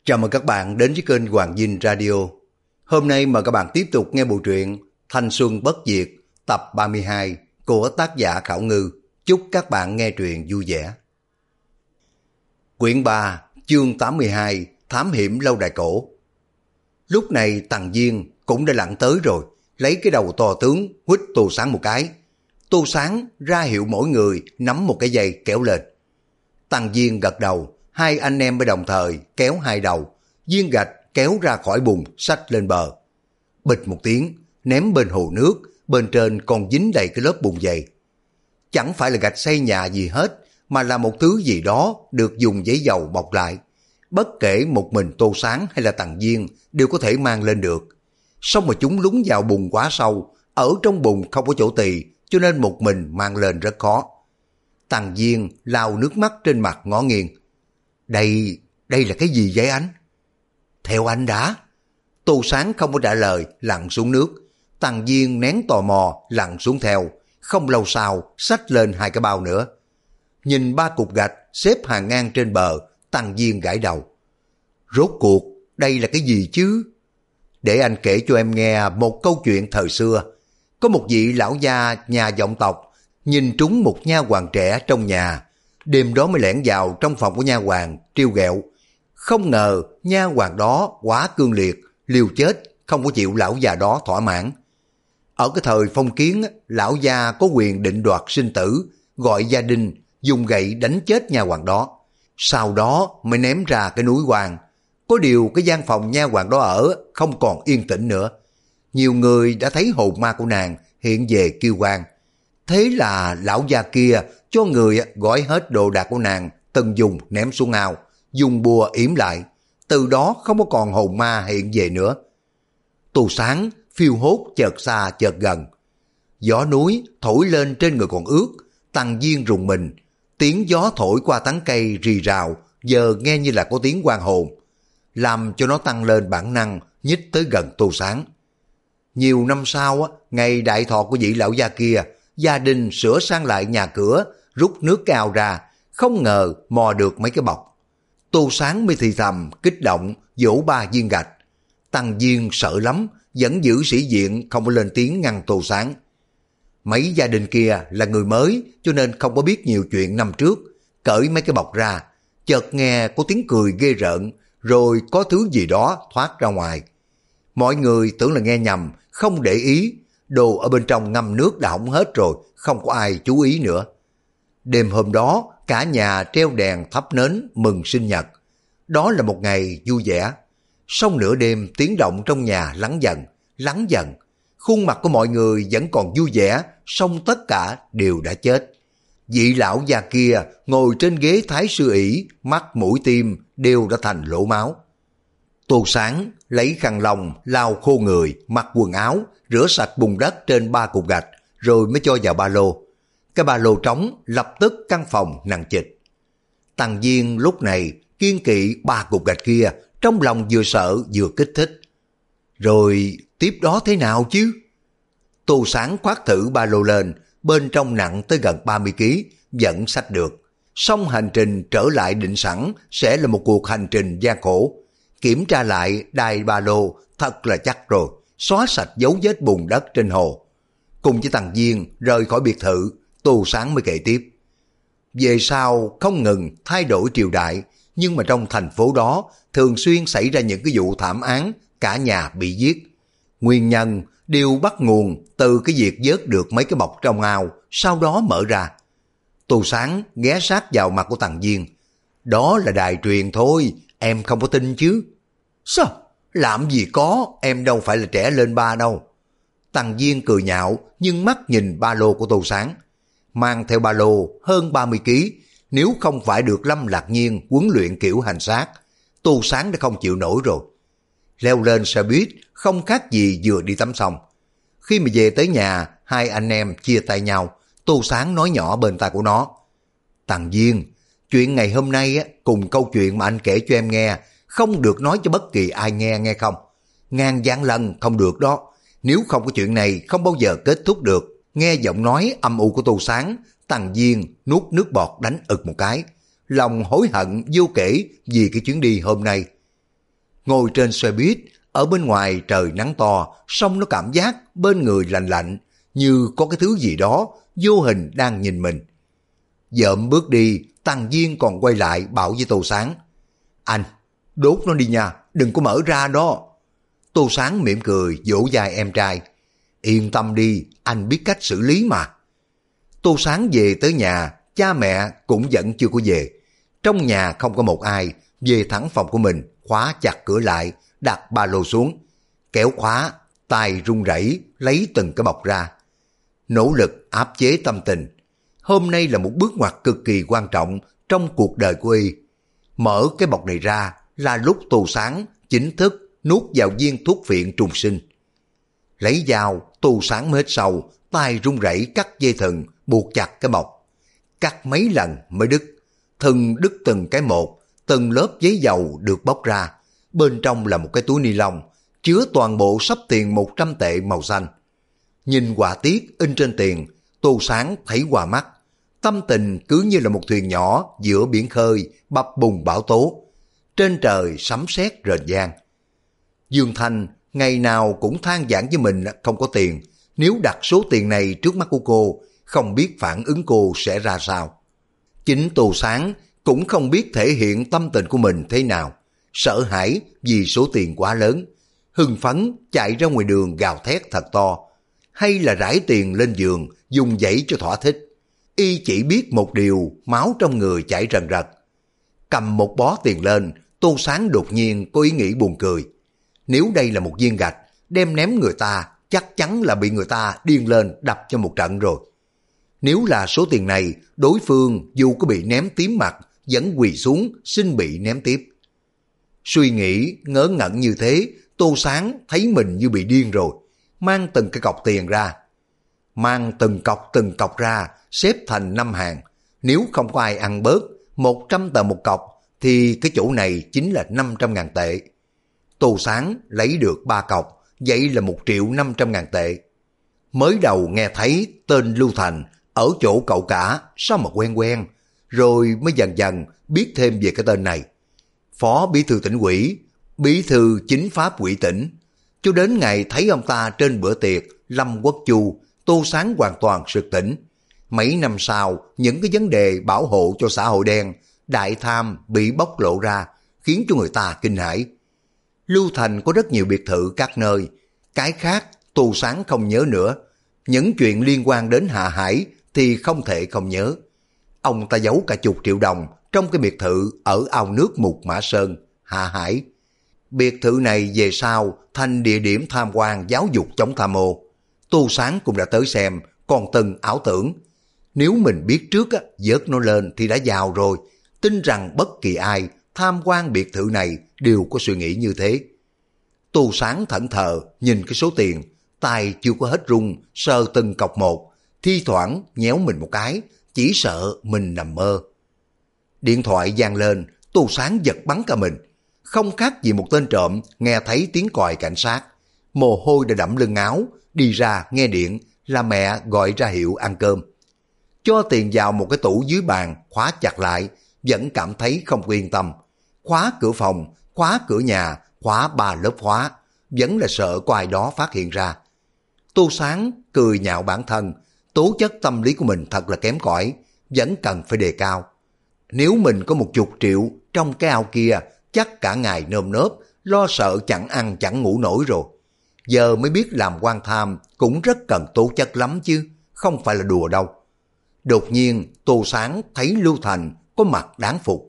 Chào mừng các bạn đến với kênh Hoàng Dinh Radio. Hôm nay mời các bạn tiếp tục nghe bộ truyện Thanh Xuân Bất Diệt tập 32 của tác giả Khảo Ngư. Chúc các bạn nghe truyện vui vẻ. Quyển 3, chương 82, Thám hiểm lâu đài cổ. Lúc này Tằng Diên cũng đã lặn tới rồi, lấy cái đầu to tướng huýt Tô Sáng một cái. Tô Sáng ra hiệu mỗi người nắm một cái dây kéo lên. Tằng Diên gật đầu, hai anh em mới đồng thời kéo hai đầu, viên gạch kéo ra khỏi bùn xách lên bờ. Bịch một tiếng, ném bên hồ nước, bên trên còn dính đầy cái lớp bùn dày. Chẳng phải là gạch xây nhà gì hết, mà là một thứ gì đó được dùng giấy dầu bọc lại. Bất kể một mình Tô Sáng hay là Tằng Diên đều có thể mang lên được. Xong mà chúng lún vào bùn quá sâu, ở trong bùn không có chỗ tì, cho nên một mình mang lên rất khó. Tằng Diên lau nước mắt trên mặt ngó nghiêng. Đây là cái gì vậy anh? Theo anh đã. Tô Sáng không có trả lời, lặn xuống nước. Tằng Diên nén tò mò, lặn xuống theo. Không lâu sau, xách lên hai cái bao nữa. Nhìn ba cục gạch xếp hàng ngang trên bờ, Tằng Diên gãi đầu. Rốt cuộc, đây là cái gì chứ? Để anh kể cho em nghe một câu chuyện thời xưa. Có một vị lão gia nhà vọng tộc, nhìn trúng một nha hoàn trẻ trong nhà. Đêm đó mới lẻn vào trong phòng của nha hoàn, trêu ghẹo. Không ngờ nha hoàn đó quá cương liệt, liều chết, không có chịu lão già đó thỏa mãn. Ở cái thời phong kiến, lão gia có quyền định đoạt sinh tử, gọi gia đình dùng gậy đánh chết nha hoàn đó. Sau đó mới ném ra cái núi hoang. Có điều cái gian phòng nha hoàn đó ở không còn yên tĩnh nữa. Nhiều người đã thấy hồn ma của nàng hiện về kêu oan. Thế là lão gia kia cho người gói hết đồ đạc của nàng, từng dùng ném xuống ao, dùng bùa yểm lại. Từ đó không có còn hồn ma hiện về nữa. Tô Sáng phiêu hốt chợt xa chợt gần. Gió núi thổi lên trên người còn ướt, Tằng Diên rùng mình. Tiếng gió thổi qua tán cây rì rào, giờ nghe như là có tiếng oan hồn, làm cho nó tăng lên bản năng nhích tới gần Tô Sáng. Nhiều năm sau, ngày đại thọ của vị lão gia kia, gia đình sửa sang lại nhà cửa, rút nước cao ra, không ngờ mò được mấy cái bọc. Tô Sáng mới thì thầm, kích động, vỗ ba viên gạch. Tằng Diên sợ lắm, vẫn giữ sĩ diện không có lên tiếng ngăn Tô Sáng. Mấy gia đình kia là người mới, cho nên không có biết nhiều chuyện năm trước. Cởi mấy cái bọc ra, chợt nghe có tiếng cười ghê rợn, rồi có thứ gì đó thoát ra ngoài. Mọi người tưởng là nghe nhầm, không để ý, đồ ở bên trong ngâm nước đã hỏng hết rồi, không có ai chú ý nữa. Đêm hôm đó, cả nhà treo đèn thắp nến mừng sinh nhật. Đó là một ngày vui vẻ. Sau nửa đêm, tiếng động trong nhà lắng dần. Khuôn mặt của mọi người vẫn còn vui vẻ, song tất cả đều đã chết. Vị lão già kia ngồi trên ghế thái sư ỷ, mắt mũi tim đều đã thành lỗ máu. Tô Sáng lấy khăn lông lau khô người, mặc quần áo, rửa sạch bùn đất trên ba cục gạch, rồi mới cho vào ba lô. Cái ba lô trống, lập tức căn phòng nặng trịch. Tằng Diên lúc này kiên kỵ ba cục gạch kia, trong lòng vừa sợ vừa kích thích. Rồi tiếp đó thế nào chứ? Tô Sáng khoác thử ba lô lên, bên trong nặng tới gần 30 kg, vẫn xách được. Xong hành trình trở lại định sẵn sẽ là một cuộc hành trình gian khổ. Kiểm tra lại đai ba lô thật là chắc rồi, xóa sạch dấu vết bùn đất trên hồ. Cùng với Tằng Diên rời khỏi biệt thự, Tô Sáng mới kể tiếp. Về sau không ngừng thay đổi triều đại, nhưng mà trong thành phố đó thường xuyên xảy ra những cái vụ thảm án, cả nhà bị giết. Nguyên nhân đều bắt nguồn từ cái việc vớt được mấy cái bọc trong ao, sau đó mở ra. Tô Sáng ghé sát vào mặt của Tằng Diên. Đó là đài truyền thôi, em không có tin chứ? Sao? Làm gì có, em đâu phải là trẻ lên ba đâu. Tằng Diên cười nhạo, nhưng mắt nhìn ba lô của Tô Sáng. Mang theo ba lô hơn 30 kg, nếu không phải được Lâm Lạc Nhiên huấn luyện kiểu hành sát, Tô Sáng đã không chịu nổi rồi. Leo lên xe buýt không khác gì vừa đi tắm xong. Khi mà về tới nhà, hai anh em chia tay nhau. Tô Sáng nói nhỏ bên tai của nó. Tằng Diên, chuyện ngày hôm nay á, cùng câu chuyện mà anh kể cho em nghe, không được nói cho bất kỳ ai nghe, nghe không? Ngàn vạn lần không được đó. Nếu không có chuyện này không bao giờ kết thúc được. Nghe giọng nói âm u của Tô Sáng, Tằng Diên nuốt nước bọt đánh ực một cái. Lòng hối hận vô kể vì cái chuyến đi hôm nay. Ngồi trên xe buýt, ở bên ngoài trời nắng to, xong nó cảm giác bên người lạnh lạnh, như có cái thứ gì đó vô hình đang nhìn mình. Dợm bước đi, Tằng Diên còn quay lại bảo với Tô Sáng: Anh, đốt nó đi nha, đừng có mở ra đó. Tô Sáng mỉm cười vỗ vai em trai: Yên tâm đi, anh biết cách xử lý mà. Tô Sáng về tới nhà, cha mẹ cũng vẫn chưa có về. Trong nhà không có một ai, về thẳng phòng của mình, khóa chặt cửa lại, đặt ba lô xuống, kéo khóa, tay run rẩy lấy từng cái bọc ra. Nỗ lực áp chế tâm tình. Hôm nay là một bước ngoặt cực kỳ quan trọng trong cuộc đời của y. Mở cái bọc này ra là lúc Tô Sáng chính thức nuốt vào viên thuốc phiện trùng sinh. Lấy dao, Tô Sáng mới hết sầu, tay run rẩy cắt dây thừng buộc chặt cái bọc. Cắt mấy lần mới đứt, thừng đứt từng cái một, từng lớp giấy dầu được bóc ra. Bên trong là một cái túi ni lông chứa toàn bộ sắp tiền 100 tệ màu xanh. Nhìn họa tiết in trên tiền, Tô Sáng thấy hoa mắt. Tâm tình cứ như là một thuyền nhỏ giữa biển khơi bập bùng bão tố. Trên trời sấm sét rền vang. Dương Thanh ngày nào cũng than vãn với mình không có tiền. Nếu đặt số tiền này trước mắt của cô, không biết phản ứng cô sẽ ra sao. Chính Tô Sáng cũng không biết thể hiện tâm tình của mình thế nào. Sợ hãi vì số tiền quá lớn, hưng phấn chạy ra ngoài đường gào thét thật to, hay là rải tiền lên giường dùng dãy cho thỏa thích. Y chỉ biết một điều, máu trong người chảy rần rật. Cầm một bó tiền lên, Tô Sáng đột nhiên có ý nghĩ buồn cười. Nếu đây là một viên gạch, đem ném người ta, chắc chắn là bị người ta điên lên đập cho một trận rồi. Nếu là số tiền này, đối phương dù có bị ném tím mặt, vẫn quỳ xuống xin bị ném tiếp. Suy nghĩ ngớ ngẩn như thế, Tô Sáng thấy mình như bị điên rồi. Mang từng cái cọc tiền ra. Mang từng cọc ra, xếp thành 5 hàng. Nếu không có ai ăn bớt, 100 tờ một cọc, thì cái chỗ này chính là 500.000 tệ. Tô Sáng lấy được 3 cọc, vậy là 1.500.000 tệ. Mới đầu nghe thấy tên Lưu Thành ở chỗ cậu cả, sao mà quen quen, rồi mới dần dần biết thêm về cái tên này. Phó bí thư tỉnh ủy, bí thư chính pháp ủy tỉnh. Cho đến ngày thấy ông ta trên bữa tiệc Lâm Quốc Chu, Tô Sáng hoàn toàn sực tỉnh. Mấy năm sau, những cái vấn đề bảo hộ cho xã hội đen, đại tham bị bóc lộ ra, khiến cho người ta kinh hãi. Lưu Thành có rất nhiều biệt thự các nơi, cái khác Tô Sáng không nhớ nữa. Những chuyện liên quan đến Hạ Hải thì không thể không nhớ. Ông ta giấu cả chục triệu đồng trong cái biệt thự ở ao nước Mục Mã Sơn, Hạ Hải. Biệt thự này về sau thành địa điểm tham quan giáo dục chống tham ô. Tô Sáng cũng đã tới xem, còn từng ảo tưởng. Nếu mình biết trước vớt nó lên thì đã giàu rồi. Tin rằng bất kỳ ai tham quan biệt thự này đều có suy nghĩ như thế. Tô Sáng thẫn thờ nhìn cái số tiền, tay chưa có hết run, sờ từng cọc một, thi thoảng nhéo mình một cái, chỉ sợ mình nằm mơ. Điện thoại vang lên, Tô Sáng giật bắn cả mình. Không khác gì một tên trộm nghe thấy tiếng còi cảnh sát. Mồ hôi đã đẫm lưng áo, đi ra nghe điện là mẹ gọi ra hiệu ăn cơm. Cho tiền vào một cái tủ dưới bàn, khóa chặt lại, vẫn cảm thấy không yên tâm. Khóa cửa phòng, khóa cửa nhà, khóa 3 lớp khóa, vẫn là sợ có ai đó phát hiện ra. Tô Sáng cười nhạo bản thân, tố chất tâm lý của mình thật là kém cỏi, vẫn cần phải đề cao. Nếu mình có 10 triệu trong cái ao kia, chắc cả ngày nơm nớp, lo sợ chẳng ăn chẳng ngủ nổi rồi. Giờ mới biết làm quan tham cũng rất cần tố chất lắm chứ, không phải là đùa đâu. Đột nhiên Tô Sáng thấy Lưu Thành có mặt đáng phục.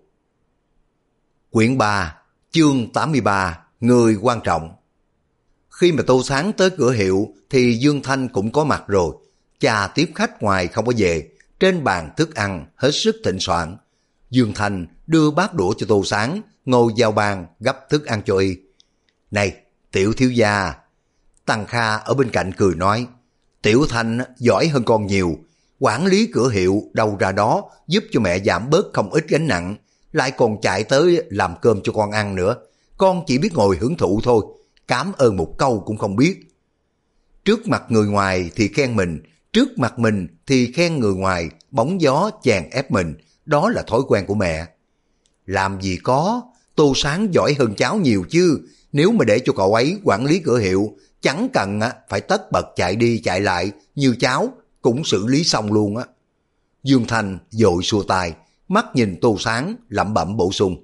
Quyển 3, chương 83, người quan trọng. Khi mà Tô Sáng tới cửa hiệu thì Dương Thanh cũng có mặt rồi. Cha tiếp khách ngoài không có về, trên bàn thức ăn hết sức thịnh soạn. Dương Thanh đưa bát đũa cho Tô Sáng, ngồi vào bàn gấp thức ăn cho y. Này, Tiểu thiếu gia. Tăng Kha ở bên cạnh cười nói, Tiểu Thanh giỏi hơn con nhiều, quản lý cửa hiệu đâu ra đó, giúp cho mẹ giảm bớt không ít gánh nặng, lại còn chạy tới làm cơm cho con ăn nữa. Con chỉ biết ngồi hưởng thụ thôi, cảm ơn một câu cũng không biết. Trước mặt người ngoài thì khen mình, trước mặt mình thì khen người ngoài, bóng gió chèn ép mình, đó là thói quen của mẹ. Làm gì có, Tô Sáng giỏi hơn cháu nhiều chứ, nếu mà để cho cậu ấy quản lý cửa hiệu, chẳng cần phải tất bật chạy đi chạy lại như cháu cũng xử lý xong luôn á. Dương Thanh vội xua tay, mắt nhìn Tô Sáng lẩm bẩm bổ sung.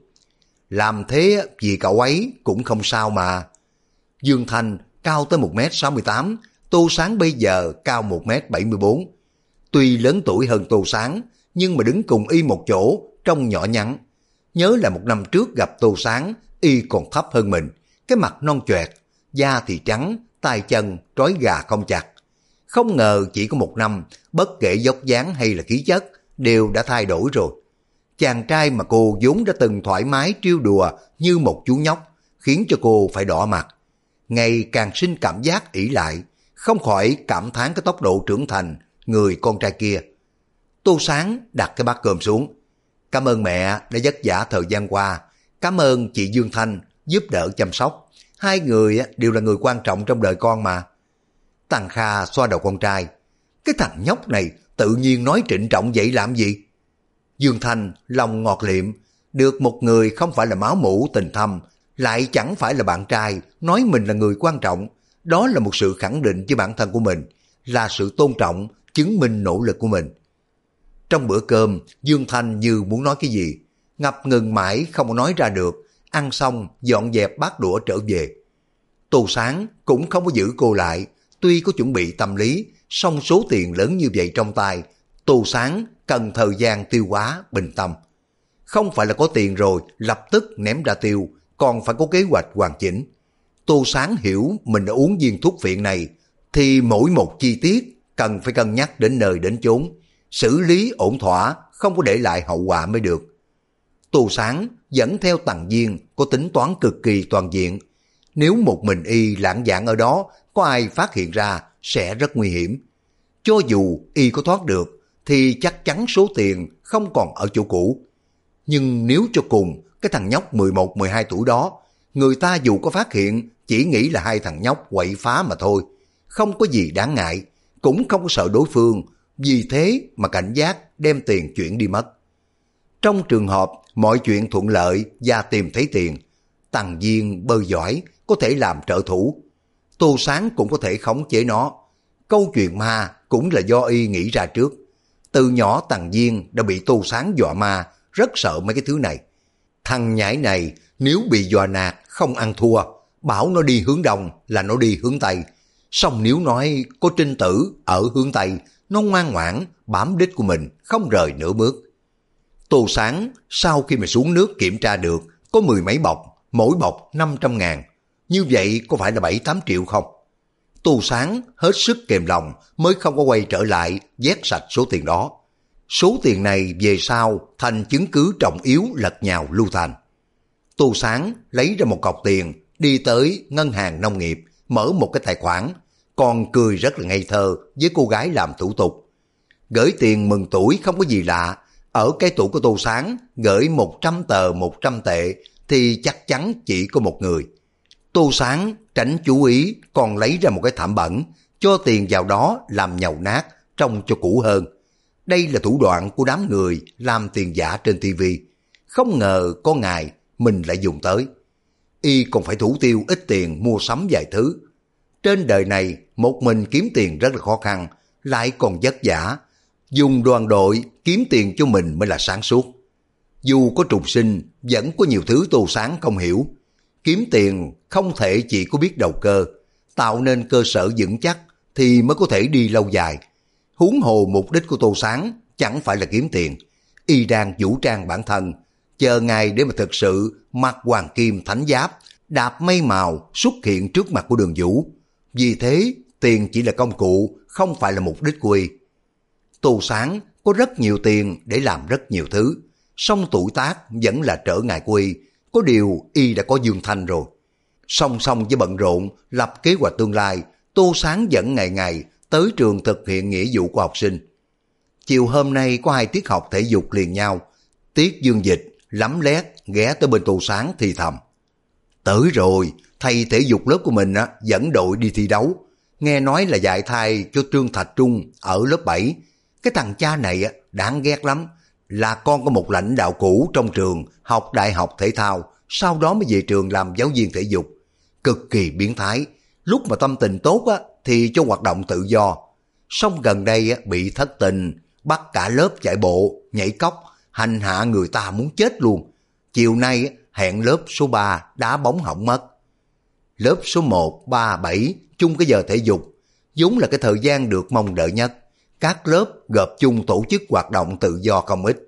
Làm thế vì cậu ấy cũng không sao mà. Dương Thanh cao tới 1m68, Tô Sáng bây giờ cao 1m74. Tuy lớn tuổi hơn Tô Sáng, nhưng mà đứng cùng y một chỗ trông nhỏ nhắn. Nhớ là một năm trước gặp Tô Sáng, y còn thấp hơn mình, cái mặt non choẹt, da thì trắng, tay chân trói gà không chặt. Không ngờ chỉ có một năm, bất kể dốc dáng hay là khí chất, đều đã thay đổi rồi. Chàng trai mà cô vốn đã từng thoải mái trêu đùa như một chú nhóc, khiến cho cô phải đỏ mặt. Ngày càng sinh cảm giác ỷ lại, không khỏi cảm thán cái tốc độ trưởng thành người con trai kia. Tô Sáng đặt cái bát cơm xuống. Cảm ơn mẹ đã vất vả thời gian qua, cảm ơn chị Dương Thanh giúp đỡ chăm sóc. Hai người đều là người quan trọng trong đời con mà. Tằng Kha xoa đầu con trai. Cái thằng nhóc này tự nhiên nói trịnh trọng vậy làm gì? Dương Thanh lòng ngọt liệm, được một người không phải là máu mủ tình thâm, lại chẳng phải là bạn trai, nói mình là người quan trọng. Đó là một sự khẳng định với bản thân của mình, là sự tôn trọng, chứng minh nỗ lực của mình. Trong bữa cơm, Dương Thanh như muốn nói cái gì, ngập ngừng mãi không có nói ra được, ăn xong dọn dẹp bát đũa trở về. Tô Sáng cũng không có giữ cô lại, tuy có chuẩn bị tâm lý, song số tiền lớn như vậy trong tay, Tô Sáng cần thời gian tiêu hóa bình tâm. Không phải là có tiền rồi lập tức ném ra tiêu, còn phải có kế hoạch hoàn chỉnh. Tô Sáng hiểu mình đã uống viên thuốc phiện này, thì mỗi một chi tiết cần phải cân nhắc đến nơi đến chốn, xử lý ổn thỏa, không có để lại hậu quả mới được. Tô Sáng dẫn theo Tằng Diên có tính toán cực kỳ toàn diện. Nếu một mình y lãng vãng ở đó, có ai phát hiện ra sẽ rất nguy hiểm. Cho dù y có thoát được, thì chắc chắn số tiền không còn ở chỗ cũ. Nhưng nếu cho cùng cái thằng nhóc 11-12 tuổi đó, người ta dù có phát hiện chỉ nghĩ là hai thằng nhóc quậy phá mà thôi, không có gì đáng ngại, cũng không có sợ đối phương, vì thế mà cảnh giác đem tiền chuyển đi mất. Trong trường hợp mọi chuyện thuận lợi và tìm thấy tiền, Tằng Diên bơi giỏi, có thể làm trợ thủ. Tô Sáng cũng có thể khống chế nó. Câu chuyện ma cũng là do y nghĩ ra trước. Từ nhỏ Tằng Diên đã bị Tô Sáng dọa ma, rất sợ mấy cái thứ này. Thằng nhãi này nếu bị dọa nạt không ăn thua, bảo nó đi hướng đông là nó đi hướng tây. Xong nếu nói có trinh tử ở hướng tây, nó ngoan ngoãn bám đích của mình, không rời nửa bước. Tô Sáng sau khi mà xuống nước kiểm tra được có 10 mấy bọc, mỗi bọc 500.000. Như vậy có phải là 7-8 triệu không? Tô Sáng hết sức kềm lòng mới không có quay trở lại vét sạch số tiền đó. Số tiền này về sau thành chứng cứ trọng yếu lật nhào Lưu Thành. Tô Sáng lấy ra một cọc tiền, đi tới ngân hàng nông nghiệp, mở một cái tài khoản, còn cười rất là ngây thơ với cô gái làm thủ tục. Gửi tiền mừng tuổi không có gì lạ, ở cái tủ của Tô Sáng gửi 100 tờ 100 tệ thì chắc chắn chỉ có một người. Tô Sáng tránh chú ý còn lấy ra một cái thảm bẩn, cho tiền vào đó làm nhầu nát, trông cho cũ hơn. Đây là thủ đoạn của đám người làm tiền giả trên TV. Không ngờ có ngày mình lại dùng tới. Y còn phải thủ tiêu ít tiền mua sắm vài thứ. Trên đời này một mình kiếm tiền rất là khó khăn, lại còn vất vả. Dùng đoàn đội kiếm tiền cho mình mới là sáng suốt. Dù có trùng sinh, vẫn có nhiều thứ Tô Sáng không hiểu. Kiếm tiền không thể chỉ có biết đầu cơ, tạo nên cơ sở vững chắc thì mới có thể đi lâu dài. Huống hồ mục đích của Tô Sáng chẳng phải là kiếm tiền, y đang vũ trang bản thân, chờ ngày để mà thực sự mặc hoàng kim thánh giáp, đạp mây màu xuất hiện trước mặt của Đường Vũ. Vì thế tiền chỉ là công cụ, không phải là mục đích của y. Tô Sáng có rất nhiều tiền để làm rất nhiều thứ, song tuổi tác vẫn là trở ngại của y. Có điều y đã có Dương Thanh rồi. Song song với bận rộn lập kế hoạch tương lai, Tô Sáng vẫn ngày ngày tới trường thực hiện nghĩa vụ của học sinh. Chiều hôm nay có 2 tiết học thể dục liền nhau. Tiết Dương Dịch lắm lét ghé tới bên Tô Sáng thì thầm: tới rồi, thầy thể dục lớp của mình dẫn đội đi thi đấu. Nghe nói là dạy thai cho Trương Thạch Trung ở lớp 7. Cái thằng cha này đáng ghét lắm, là con của một lãnh đạo cũ trong trường học đại học thể thao, sau đó mới về trường làm giáo viên thể dục. Cực kỳ biến thái, lúc mà tâm tình tốt á, thì cho hoạt động tự do. Xong gần đây á, bị thất tình, bắt cả lớp chạy bộ, nhảy cóc, hành hạ người ta muốn chết luôn. Chiều nay á, hẹn lớp số 3 đá bóng hỏng mất. Lớp số 1, 3, 7 chung cái giờ thể dục, vốn là cái thời gian được mong đợi nhất. Các lớp gộp chung tổ chức hoạt động tự do không ít.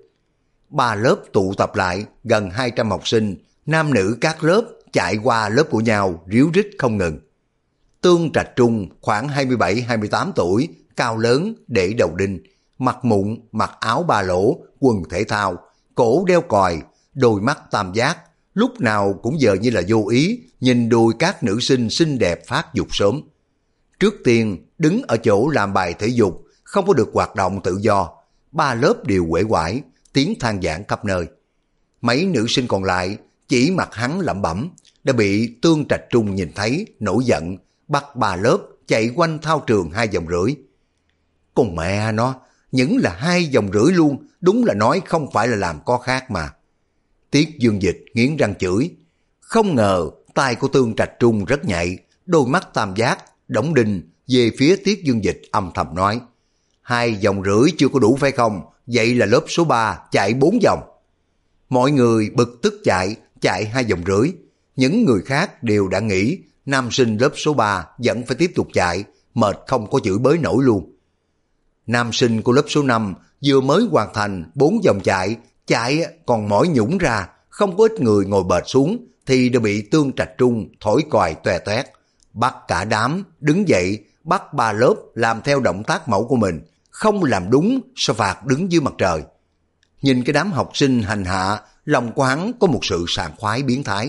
3 lớp tụ tập lại, gần 200 học sinh, nam nữ các lớp chạy qua lớp của nhau ríu rít không ngừng. Tương Trạch Trung khoảng 27-28 tuổi, cao lớn, để đầu đinh, mặt mụn, mặc áo ba lỗ, quần thể thao, cổ đeo còi, đôi mắt tam giác, lúc nào cũng giờ như là vô ý, nhìn đùi các nữ sinh xinh đẹp phát dục sớm. Trước tiên, đứng ở chỗ làm bài thể dục, không có được hoạt động tự do, 3 lớp đều uể oải, tiếng than vãn khắp nơi. Mấy nữ sinh còn lại chỉ mặt hắn lẩm bẩm, đã bị Tương Trạch Trung nhìn thấy, nổi giận, bắt 3 lớp chạy quanh thao trường 2 vòng rưỡi. Con mẹ nó, những là 2 vòng rưỡi luôn, đúng là nói không phải là làm có khác mà. Tiết Dương Dịch nghiến răng chửi, không ngờ tai của Tương Trạch Trung rất nhạy, đôi mắt tam giác, đóng đinh về phía Tiết Dương Dịch âm thầm nói, 2 vòng rưỡi chưa có đủ phải không, vậy là lớp số 3 chạy 4 vòng. Mọi người bực tức chạy 2 vòng rưỡi, những người khác đều đã nghĩ nam sinh lớp số 3 vẫn phải tiếp tục chạy, mệt không có chửi bới nổi luôn. Nam sinh của lớp số 5 vừa mới hoàn thành 4 vòng chạy còn mỏi nhũng ra, không có ít người ngồi bệt xuống thì đã bị Tương Trạch Trung thổi còi toe toét, bắt cả đám đứng dậy, bắt 3 lớp làm theo động tác mẫu của mình, không làm đúng sẽ phạt đứng dưới mặt trời. Nhìn cái đám học sinh hành hạ, lòng của hắn có một sự sảng khoái biến thái.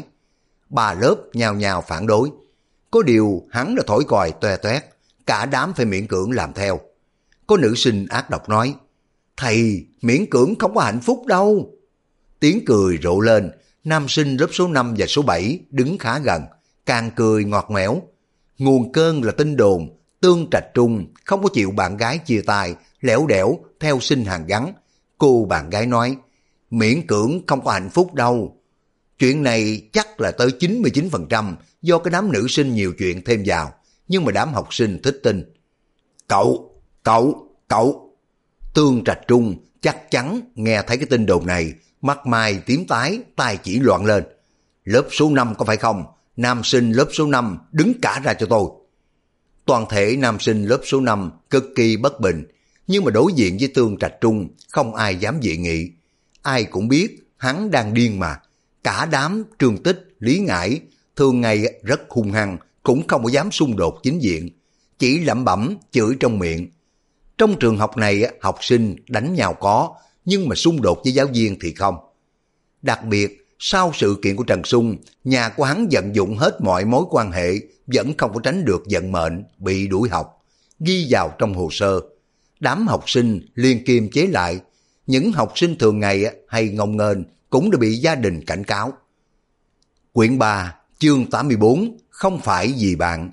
3 lớp nhào nhào phản đối, có điều hắn đã thổi còi toe toét, cả đám phải miễn cưỡng làm theo. Có nữ sinh ác độc nói, thầy miễn cưỡng không có hạnh phúc đâu. Tiếng cười rộ lên, nam sinh lớp số 5 và số 7 đứng khá gần, càng cười ngọt ngẽo. Nguồn cơn là tin đồn Tương Trạch Trung không có chịu bạn gái chia tay, lẻo đẻo theo xin hàng gắn. Cô bạn gái nói, miễn cưỡng không có hạnh phúc đâu. Chuyện này chắc là tới 99% do cái đám nữ sinh nhiều chuyện thêm vào, nhưng mà đám học sinh thích tin. Cậu. Tương Trạch Trung chắc chắn nghe thấy cái tin đồn này, mặt mày tím tái, tai chỉ loạn lên. Lớp số 5 có phải không? Nam sinh lớp số 5 đứng cả ra cho tôi. Toàn thể nam sinh lớp số 5 cực kỳ bất bình, nhưng mà đối diện với Tương Trạch Trung không ai dám dị nghị. Ai cũng biết hắn đang điên mà. Cả đám Trương Tích, Lý Ngải thường ngày rất hung hăng, cũng không có dám xung đột chính diện, chỉ lẩm bẩm chửi trong miệng. Trong trường học này học sinh đánh nhau có, nhưng mà xung đột với giáo viên thì không. Đặc biệt sau sự kiện của Trần Sung, nhà của hắn vận dụng hết mọi mối quan hệ, vẫn không có tránh được vận mệnh bị đuổi học, ghi vào trong hồ sơ. Đám học sinh liên kiềm chế lại, những học sinh thường ngày hay ngông nghênh cũng đã bị gia đình cảnh cáo. Quyển 3, chương 84, không phải vì bạn.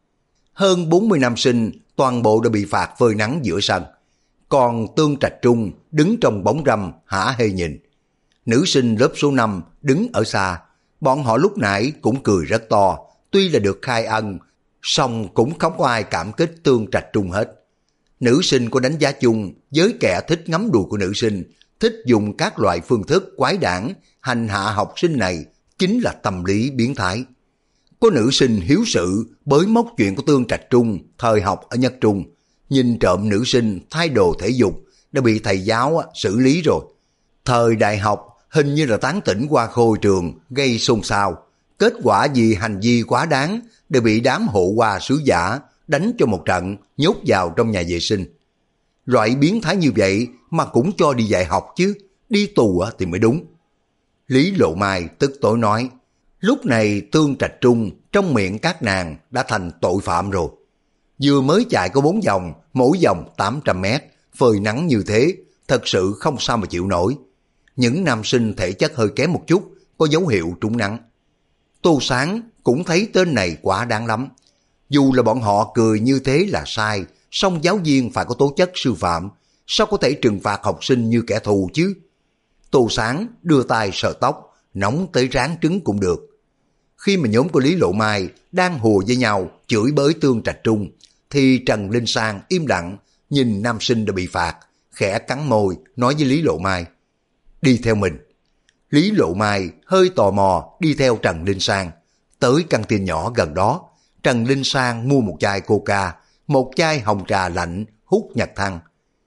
Hơn 40 nam sinh toàn bộ đã bị phạt phơi nắng giữa sân. Còn Tương Trạch Trung đứng trong bóng râm hả hê nhìn. Nữ sinh lớp số 5 đứng ở xa, bọn họ lúc nãy cũng cười rất to, tuy là được khai ân, song cũng không có ai cảm kích Tương Trạch Trung hết. Nữ sinh có đánh giá chung với kẻ thích ngắm đùi của nữ sinh, thích dùng các loại phương thức quái đản hành hạ học sinh này chính là tâm lý biến thái. Có nữ sinh hiếu sự bới móc chuyện của Tương Trạch Trung thời học ở Nhất Trung, nhìn trộm nữ sinh thay đồ thể dục đã bị thầy giáo xử lý rồi. Thời đại học hình như là tán tỉnh qua khôi trường gây xôn xao, kết quả vì hành vi quá đáng đều bị đám hộ hoa sứ giả đánh cho một trận, nhốt vào trong nhà vệ sinh. Loại biến thái như vậy mà cũng cho đi dạy học chứ, đi tù thì mới đúng. Lý Lộ Mai tức tối nói, lúc này Tương Trạch Trung trong miệng các nàng đã thành tội phạm rồi. Vừa mới chạy có 4 vòng, mỗi vòng 800 mét, phơi nắng như thế, thật sự không sao mà chịu nổi. Những nam sinh thể chất hơi kém một chút, có dấu hiệu trúng nắng. Tô Sáng cũng thấy tên này quá đáng lắm. Dù là bọn họ cười như thế là sai, song giáo viên phải có tố chất sư phạm, sao có thể trừng phạt học sinh như kẻ thù chứ? Tô Sáng đưa tay sờ tóc, nóng tới rán trứng cũng được. Khi mà nhóm của Lý Lộ Mai đang hùa với nhau chửi bới Tương Trạch Trung, thì Trần Linh Sang im lặng nhìn nam sinh đã bị phạt, khẽ cắn môi nói với Lý Lộ Mai, đi theo mình. Lý Lộ Mai hơi tò mò đi theo Trần Linh Sang, tới căng tin nhỏ gần đó. Trần Linh Sang mua một chai coca, một chai hồng trà lạnh hút nhặt thăng.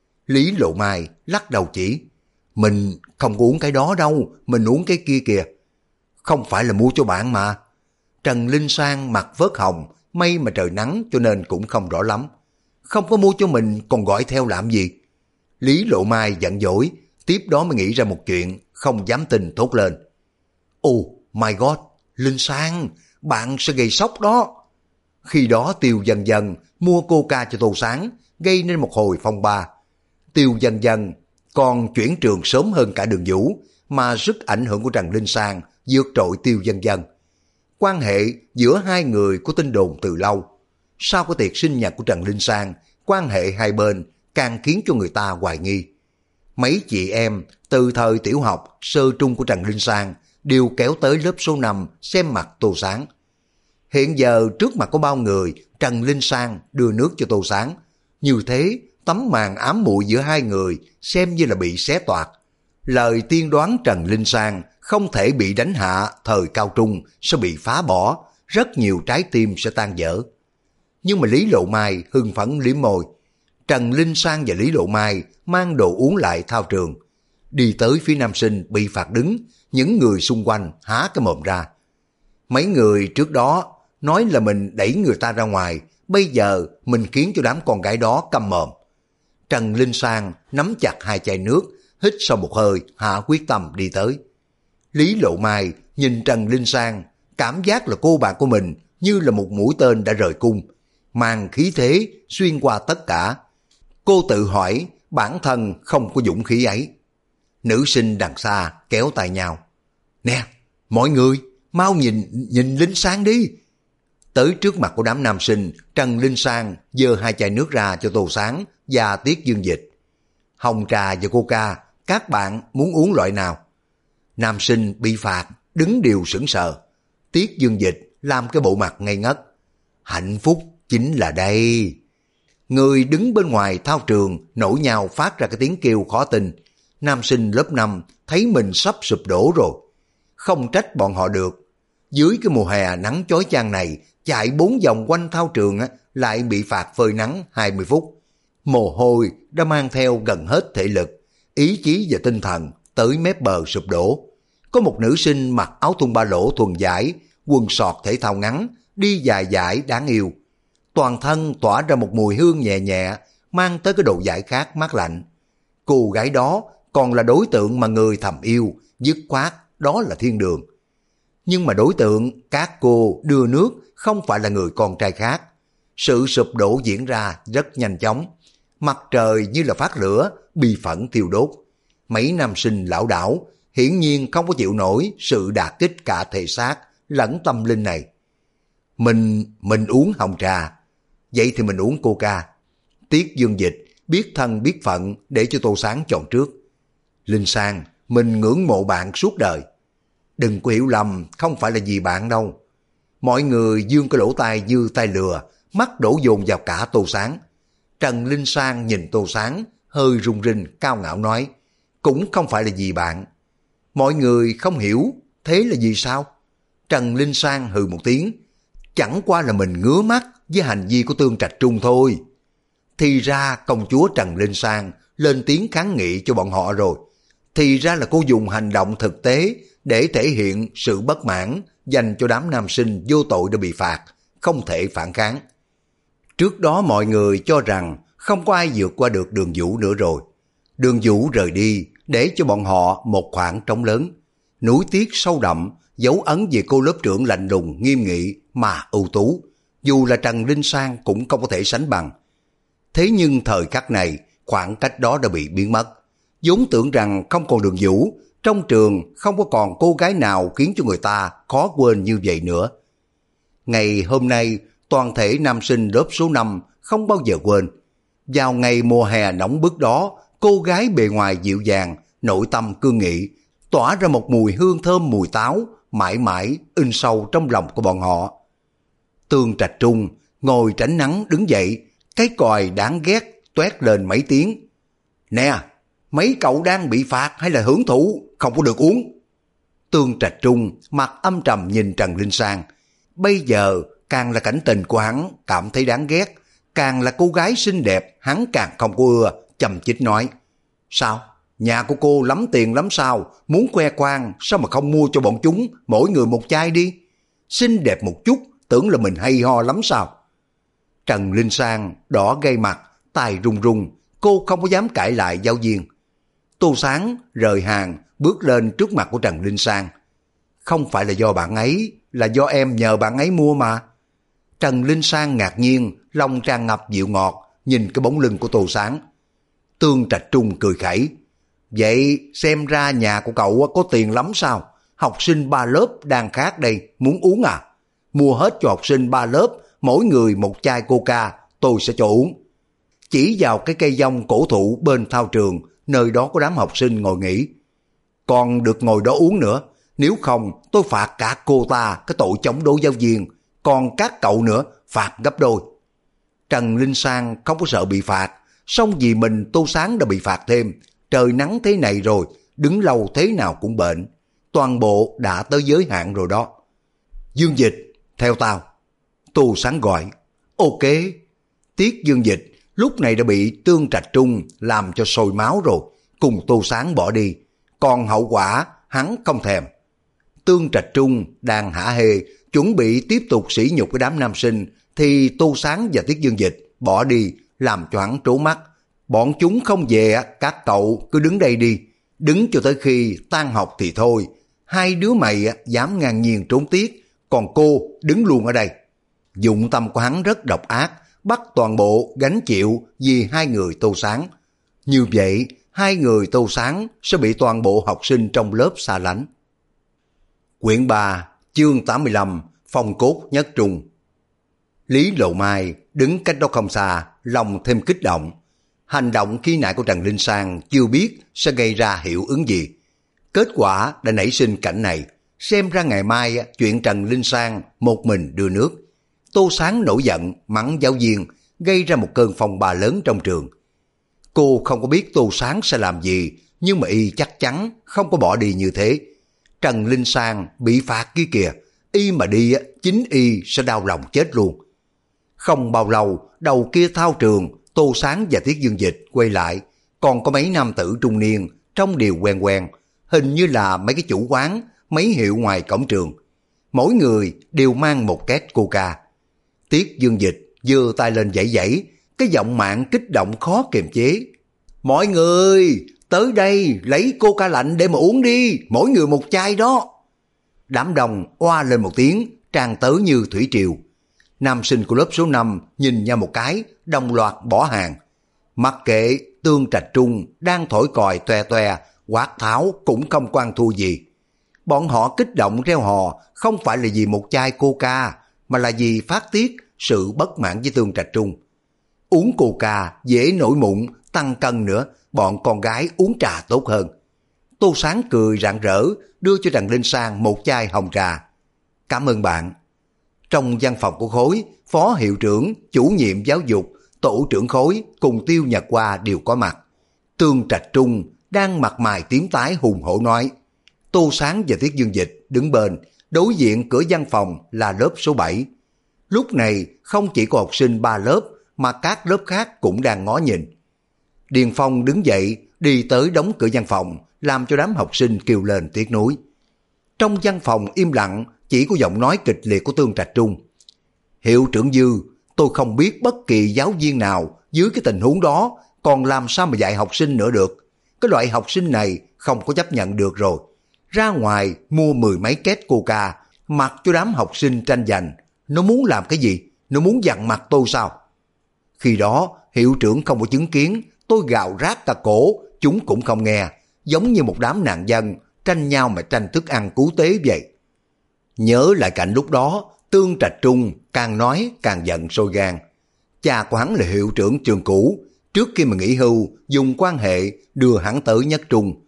Lý Lộ Mai lắc đầu chỉ, mình không có uống cái đó đâu, mình uống cái kia kìa. Không phải là mua cho bạn mà. Trần Linh Sang mặt vớt hồng, may mà trời nắng cho nên cũng không rõ lắm. Không có mua cho mình còn gọi theo làm gì? Lý Lộ Mai giận dỗi, tiếp đó mới nghĩ ra một chuyện, không dám tin thốt lên. Oh my god, Linh Sang, bạn sẽ gây sốc đó. Khi đó Tiêu Dần Dần mua coca cho Tô Sáng, gây nên một hồi phong ba. Tiêu Dần Dần còn chuyển trường sớm hơn cả Đường Vũ, mà sức ảnh hưởng của Trần Linh Sang vượt trội Tiêu Dần Dần. Quan hệ giữa hai người có tin đồn từ lâu. Sau cái tiệc sinh nhật của Trần Linh Sang, quan hệ hai bên càng khiến cho người ta hoài nghi. Mấy chị em từ thời tiểu học, sơ trung của Trần Linh Sang đều kéo tới lớp số 5 xem mặt Tô Sáng. Hiện giờ trước mặt có bao người, Trần Linh Sang đưa nước cho Tô Sáng. Như thế, tấm màn ám muội giữa hai người xem như là bị xé toạc. Lời tiên đoán Trần Linh Sang không thể bị đánh hạ thời cao trung sẽ bị phá bỏ, rất nhiều trái tim sẽ tan vỡ. Nhưng mà Lý Lộ Mai hưng phấn liếm môi. Trần Linh Sang và Lý Lộ Mai mang đồ uống lại thao trường. Đi tới phía nam sinh bị phạt đứng, những người xung quanh há cái mồm ra. Mấy người trước đó nói là mình đẩy người ta ra ngoài, bây giờ mình khiến cho đám con gái đó câm mồm. Trần Linh Sang nắm chặt hai chai nước, hít sâu một hơi, hạ quyết tâm đi tới. Lý Lộ Mai nhìn Trần Linh Sang, cảm giác là cô bạn của mình như là một mũi tên đã rời cung, mang khí thế xuyên qua tất cả. Cô tự hỏi bản thân không có dũng khí ấy. Nữ sinh đằng xa kéo tay nhau. Nè, mọi người, mau nhìn Linh Sang đi. Tới trước mặt của đám nam sinh, Trần Linh Sang giơ hai chai nước ra cho Tô Sáng và Tiết Dương Dịch. Hồng trà và coca, các bạn muốn uống loại nào? Nam sinh bị phạt, đứng đều sững sờ. Tiết Dương Dịch làm cái bộ mặt ngây ngất. Hạnh phúc chính là đây. Người đứng bên ngoài thao trường nổi nhào phát ra cái tiếng kêu khó tin. Nam sinh lớp 5 thấy mình sắp sụp đổ rồi. Không trách bọn họ được. Dưới cái mùa hè nắng chói chang này, chạy 4 vòng quanh thao trường lại bị phạt phơi nắng 20 phút. Mồ hôi đã mang theo gần hết thể lực, ý chí và tinh thần tới mép bờ sụp đổ. Có một nữ sinh mặc áo thun ba lỗ thuần vải, quần sọt thể thao ngắn, đi dài dải đáng yêu. Toàn thân tỏa ra một mùi hương nhẹ nhẹ, mang tới cái độ dải khác mát lạnh. Cô gái đó còn là đối tượng mà người thầm yêu, dứt khoát đó là thiên đường. Nhưng mà đối tượng các cô đưa nước không phải là người con trai khác. Sự sụp đổ diễn ra rất nhanh chóng. Mặt trời như là phát lửa, bi phẫn thiêu đốt. Mấy nam sinh lão đảo hiển nhiên không có chịu nổi sự đả kích cả thể xác lẫn tâm linh này. Mình uống hồng trà, vậy thì mình uống coca. Tiết Dương Dịch biết thân biết phận để cho Tô Sáng chọn trước. Linh Sang, mình ngưỡng mộ bạn suốt đời. Đừng có hiểu lầm, không phải là vì bạn đâu. Mọi người dương cái lỗ tai như tai lừa, mắt đổ dồn vào cả Tô Sáng. Trần Linh Sang nhìn Tô Sáng, hơi run rinh, cao ngạo nói, cũng không phải là vì bạn. Mọi người không hiểu, thế là vì sao? Trần Linh Sang hừ một tiếng, chẳng qua là mình ngứa mắt với hành vi của Tương Trạch Trung thôi. Thì ra công chúa Trần Linh Sang lên tiếng kháng nghị cho bọn họ rồi. Thì ra là cô dùng hành động thực tế để thể hiện sự bất mãn dành cho đám nam sinh vô tội đã bị phạt, không thể phản kháng. Trước đó mọi người cho rằng không có ai vượt qua được Đường Vũ nữa rồi. Đường Vũ rời đi để cho bọn họ một khoảng trống lớn. Núi tiếc sâu đậm, dấu ấn về cô lớp trưởng lạnh lùng, nghiêm nghị mà ưu tú. Dù là Trần Linh Sang cũng không có thể sánh bằng. Thế nhưng thời khắc này, khoảng cách đó đã bị biến mất. Vốn tưởng rằng không còn Đường Vũ, trong trường không có còn cô gái nào khiến cho người ta khó quên như vậy nữa. Ngày hôm nay, toàn thể nam sinh lớp số 5 không bao giờ quên. Vào ngày mùa hè nóng bức đó, cô gái bề ngoài dịu dàng, nội tâm cương nghị, tỏa ra một mùi hương thơm mùi táo, mãi mãi in sâu trong lòng của bọn họ. Tương Trạch Trung ngồi tránh nắng đứng dậy, cái còi đáng ghét toét lên mấy tiếng. Nè, mấy cậu đang bị phạt hay là hưởng thụ, không có được uống. Tương Trạch Trung mặt âm trầm nhìn Trần Linh Sang. Bây giờ càng là cảnh tình của hắn cảm thấy đáng ghét, càng là cô gái xinh đẹp hắn càng không có ưa, châm chích nói. Sao? Nhà của cô lắm tiền lắm sao? Muốn khoe khoang sao mà không mua cho bọn chúng mỗi người một chai đi? Xinh đẹp một chút, tưởng là mình hay ho lắm sao? Trần Linh Sang đỏ gay mặt, tay run run, cô không có dám cãi lại giáo viên. Tô Sáng rời hàng bước lên trước mặt của Trần Linh Sang. Không phải là do bạn ấy, là do em nhờ bạn ấy mua mà. Trần Linh Sang ngạc nhiên, lòng tràn ngập dịu ngọt, nhìn cái bóng lưng của Tô Sáng. Tương Trạch Trung cười khẩy. Vậy xem ra nhà của cậu có tiền lắm sao? Học sinh 3 lớp đang khát đây, muốn uống à? Mua hết cho học sinh 3 lớp, mỗi người một chai coca, tôi sẽ cho uống. Chỉ vào cái cây dông cổ thụ bên thao trường, nơi đó có đám học sinh ngồi nghỉ. Còn được ngồi đó uống nữa, nếu không tôi phạt cả cô ta cái tội chống đối giáo viên, còn các cậu nữa phạt gấp đôi. Trần Linh Sang không có sợ bị phạt, song vì mình Tô Sáng đã bị phạt thêm. Trời nắng thế này rồi, đứng lâu thế nào cũng bệnh. Toàn bộ đã tới giới hạn rồi đó. Dương Dịch, theo tao. Tô Sáng gọi. Ok. Tiết Dương Dịch lúc này đã bị Tương Trạch Trung làm cho sôi máu rồi, cùng Tô Sáng bỏ đi. Còn hậu quả hắn không thèm. Tương Trạch Trung đang hả hê chuẩn bị tiếp tục sỉ nhục cái đám nam sinh, thì Tô Sáng và Tiết Dương Dịch bỏ đi làm cho hắn trố mắt. Bọn chúng không về, các cậu cứ đứng đây đi, đứng cho tới khi tan học thì thôi. Hai đứa mày dám ngang nhiên trốn tiết, còn cô đứng luôn ở đây. Dụng tâm của hắn rất độc ác, bắt toàn bộ gánh chịu vì hai người Tô Sáng. Như vậy, hai người Tô Sáng sẽ bị toàn bộ học sinh trong lớp xa lánh. Quyển 3, chương 85, Phong cốt nhất trung. Lý Lộ Mai đứng cách đó không xa, lòng thêm kích động. Hành động khi nãy của Trần Linh Sang chưa biết sẽ gây ra hiệu ứng gì. Kết quả đã nảy sinh cảnh này, xem ra ngày mai chuyện Trần Linh Sang một mình đưa nước. Tô Sáng nổi giận, mắng giáo viên, gây ra một cơn phong ba lớn trong trường. Cô không có biết Tô Sáng sẽ làm gì, nhưng mà y chắc chắn không có bỏ đi như thế. Trần Linh Sang bị phạt kia kìa, y mà đi chính y sẽ đau lòng chết luôn. Không bao lâu, đầu kia thao trường, Tô Sáng và Tiết Dương Dịch quay lại, còn có mấy nam tử trung niên trông đều quen quen, hình như là mấy cái chủ quán, mấy hiệu ngoài cổng trường. Mỗi người đều mang một két coca. Tiết Dương Dịch giơ tay lên giãy giãy, cái giọng mạng kích động khó kiềm chế. Mọi người tới đây lấy coca lạnh để mà uống đi, mỗi người một chai đó. Đám đông oa lên một tiếng, tràn tới như thủy triều. Nam sinh của lớp số 5 nhìn nhau một cái, đồng loạt bỏ hàng. Mặc kệ Tương Trạch Trung đang thổi còi toe toe, quát tháo cũng không quan thua gì. Bọn họ kích động reo hò không phải là vì một chai coca, mà là vì phát tiết sự bất mãn với Tương Trạch Trung. Uống coca dễ nổi mụn, tăng cân nữa, bọn con gái uống trà tốt hơn. Tô Sáng cười rạng rỡ, đưa cho Trần Linh Sang một chai hồng trà. Cảm ơn bạn. Trong văn phòng của khối, phó hiệu trưởng, chủ nhiệm giáo dục, tổ trưởng khối cùng Tiêu Nhật Hoa đều có mặt. Tương Trạch Trung đang mặt mày tím tái hùng hổ nói. Tô Sáng và Tiết Dương Dịch đứng bên, đối diện cửa văn phòng là lớp số 7. Lúc này không chỉ có học sinh 3 lớp mà các lớp khác cũng đang ngó nhìn. Điền Phong đứng dậy đi tới đóng cửa văn phòng, làm cho đám học sinh kêu lên tiếc nuối. Trong văn phòng im lặng, chỉ có giọng nói kịch liệt của Tương Trạch Trung. Hiệu trưởng Dư, tôi không biết bất kỳ giáo viên nào dưới cái tình huống đó còn làm sao mà dạy học sinh nữa được. Cái loại học sinh này không có chấp nhận được rồi. Ra ngoài mua 10 mấy két coca, mặc cho đám học sinh tranh giành. Nó muốn làm cái gì? Nó muốn dằn mặt tôi sao? Khi đó, hiệu trưởng không có chứng kiến, tôi gào rát cả cổ, chúng cũng không nghe. Giống như một đám nạn dân, tranh nhau mà tranh thức ăn cứu tế vậy. Nhớ lại cảnh lúc đó, Tương Trạch Trung càng nói càng giận sôi gan. Cha của hắn là hiệu trưởng trường cũ, trước khi mà nghỉ hưu dùng quan hệ đưa hắn tới Nhất Trung.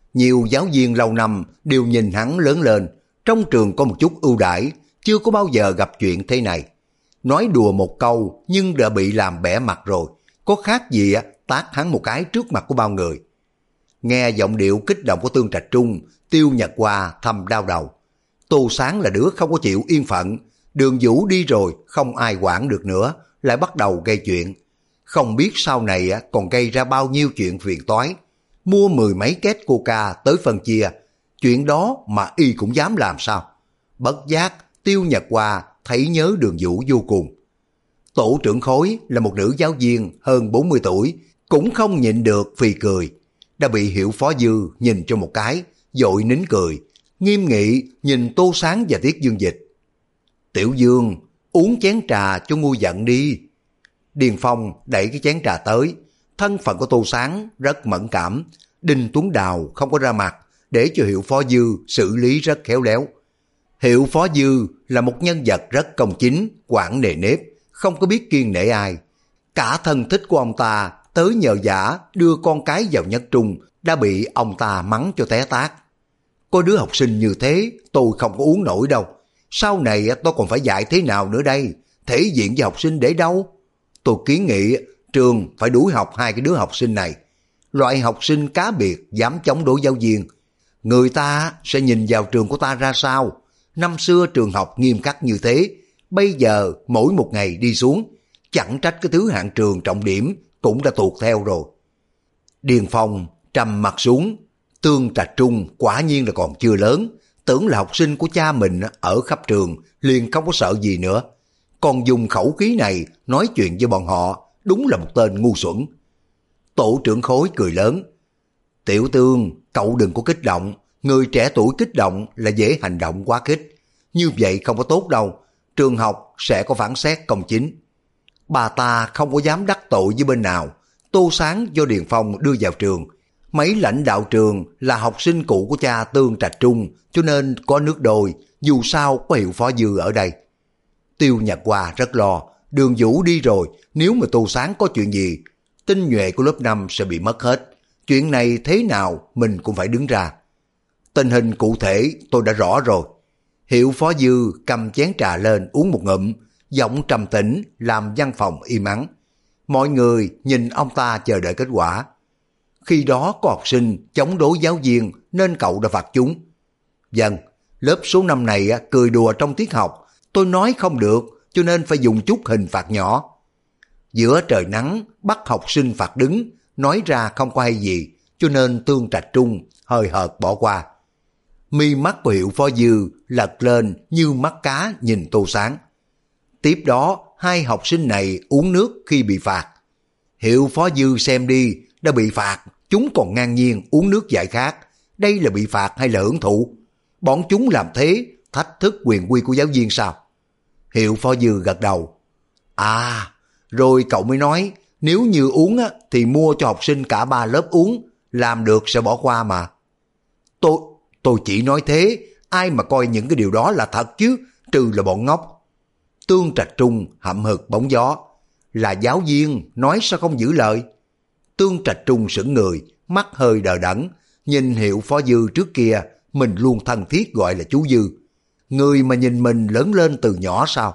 Nhiều giáo viên lâu năm đều nhìn hắn lớn lên, trong trường có một chút ưu đãi, chưa có bao giờ gặp chuyện thế này. Nói đùa một câu nhưng đã bị làm bẻ mặt rồi, có khác gì tát hắn một cái trước mặt của bao người. Nghe giọng điệu kích động của Tương Trạch Trung, Tiêu Nhật Hoa thầm đau đầu. Tô Sáng là đứa không có chịu yên phận, Đường Vũ đi rồi không ai quản được nữa, lại bắt đầu gây chuyện. Không biết sau này còn gây ra bao nhiêu chuyện phiền toái. Mua 10 mấy két coca tới phân chia, chuyện đó mà y cũng dám làm sao? Bất giác Tiêu Nhật Hoa thấy nhớ Đường Vũ vô cùng. Tổ trưởng khối là một nữ giáo viên hơn 40 tuổi, cũng không nhịn được phì cười. Đã bị Hiệu Phó Dư nhìn cho một cái, vội nín cười, nghiêm nghị nhìn Tô Sáng và Tiết Dương Dịch. Tiểu Dương, uống chén trà cho nguôi giận đi. Điền Phong đẩy cái chén trà tới, thân phận của Tô Sáng rất mẫn cảm, Đinh Tuấn Đào không có ra mặt, để cho Hiệu Phó Dư xử lý rất khéo léo. Hiệu Phó Dư là một nhân vật rất công chính, quản nề nếp, không có biết kiêng nể ai. Cả thân thích của ông ta tới nhờ vả đưa con cái vào nhất trung, đã bị ông ta mắng cho té tát. Có đứa học sinh như thế, tôi không có uống nổi đâu. Sau này tôi còn phải dạy thế nào nữa đây? Thể diện với học sinh để đâu? Tôi kiến nghị trường phải đuổi học hai cái đứa học sinh này. Loại học sinh cá biệt dám chống đối giáo viên, người ta sẽ nhìn vào trường của ta ra sao? Năm xưa trường học nghiêm khắc như thế, bây giờ mỗi một ngày đi xuống, chẳng trách cái thứ hạng trường trọng điểm cũng đã tuột theo rồi. Điền Phong trầm mặt xuống, Tương Trạch Trung quả nhiên là còn chưa lớn, tưởng là học sinh của cha mình ở khắp trường, liền không có sợ gì nữa. Còn dùng khẩu khí này nói chuyện với bọn họ, đúng là một tên ngu xuẩn. Tổ trưởng khối cười lớn. Tiểu Tương, cậu đừng có kích động, người trẻ tuổi kích động là dễ hành động quá khích. Như vậy không có tốt đâu, trường học sẽ có phản xét công chính. Bà ta không có dám đắc tội với bên nào. Tô Sáng do Điền Phong đưa vào trường. Mấy lãnh đạo trường là học sinh cũ của cha Tương Trạch Trung, cho nên có nước đôi, dù sao có Hiệu Phó Dư ở đây. Tiêu Nhật Hoa rất lo, Đường Vũ đi rồi, nếu mà Tô Sáng có chuyện gì, tinh nhuệ của lớp 5 sẽ bị mất hết. Chuyện này thế nào mình cũng phải đứng ra. Tình hình cụ thể tôi đã rõ rồi. Hiệu Phó Dư cầm chén trà lên uống một ngụm, giọng trầm tĩnh làm văn phòng im ắng. Mọi người nhìn ông ta chờ đợi kết quả. Khi đó có học sinh chống đối giáo viên nên cậu đã phạt chúng. Vâng, lớp số 5 này cười đùa trong tiết học, tôi nói không được cho nên phải dùng chút hình phạt nhỏ. Giữa trời nắng bắt học sinh phạt đứng, nói ra không có hay gì, cho nên Tương Trạch Trung hơi hợt bỏ qua. Mi mắt của Hiệu Phó Dư lật lên như mắt cá nhìn Tô Sáng. Tiếp đó hai học sinh này uống nước khi bị phạt. Hiệu Phó Dư xem đi, đã bị phạt, chúng còn ngang nhiên uống nước giải khát. Đây là bị phạt hay là hưởng thụ? Bọn chúng làm thế thách thức quyền quy của giáo viên sao? Hiệu Phó Dư gật đầu. À, rồi cậu mới nói, nếu như uống thì mua cho học sinh cả 3 lớp uống, làm được sẽ bỏ qua mà. Tôi chỉ nói thế, ai mà coi những cái điều đó là thật chứ, trừ là bọn ngốc. Tương Trạch Trung hậm hực bóng gió. Là giáo viên, nói sao không giữ lời? Tương Trạch Trung sững người, mắt hơi đờ đẫn, nhìn Hiệu Phó Dư trước kia, mình luôn thân thiết gọi là chú Dư. Người mà nhìn mình lớn lên từ nhỏ sao?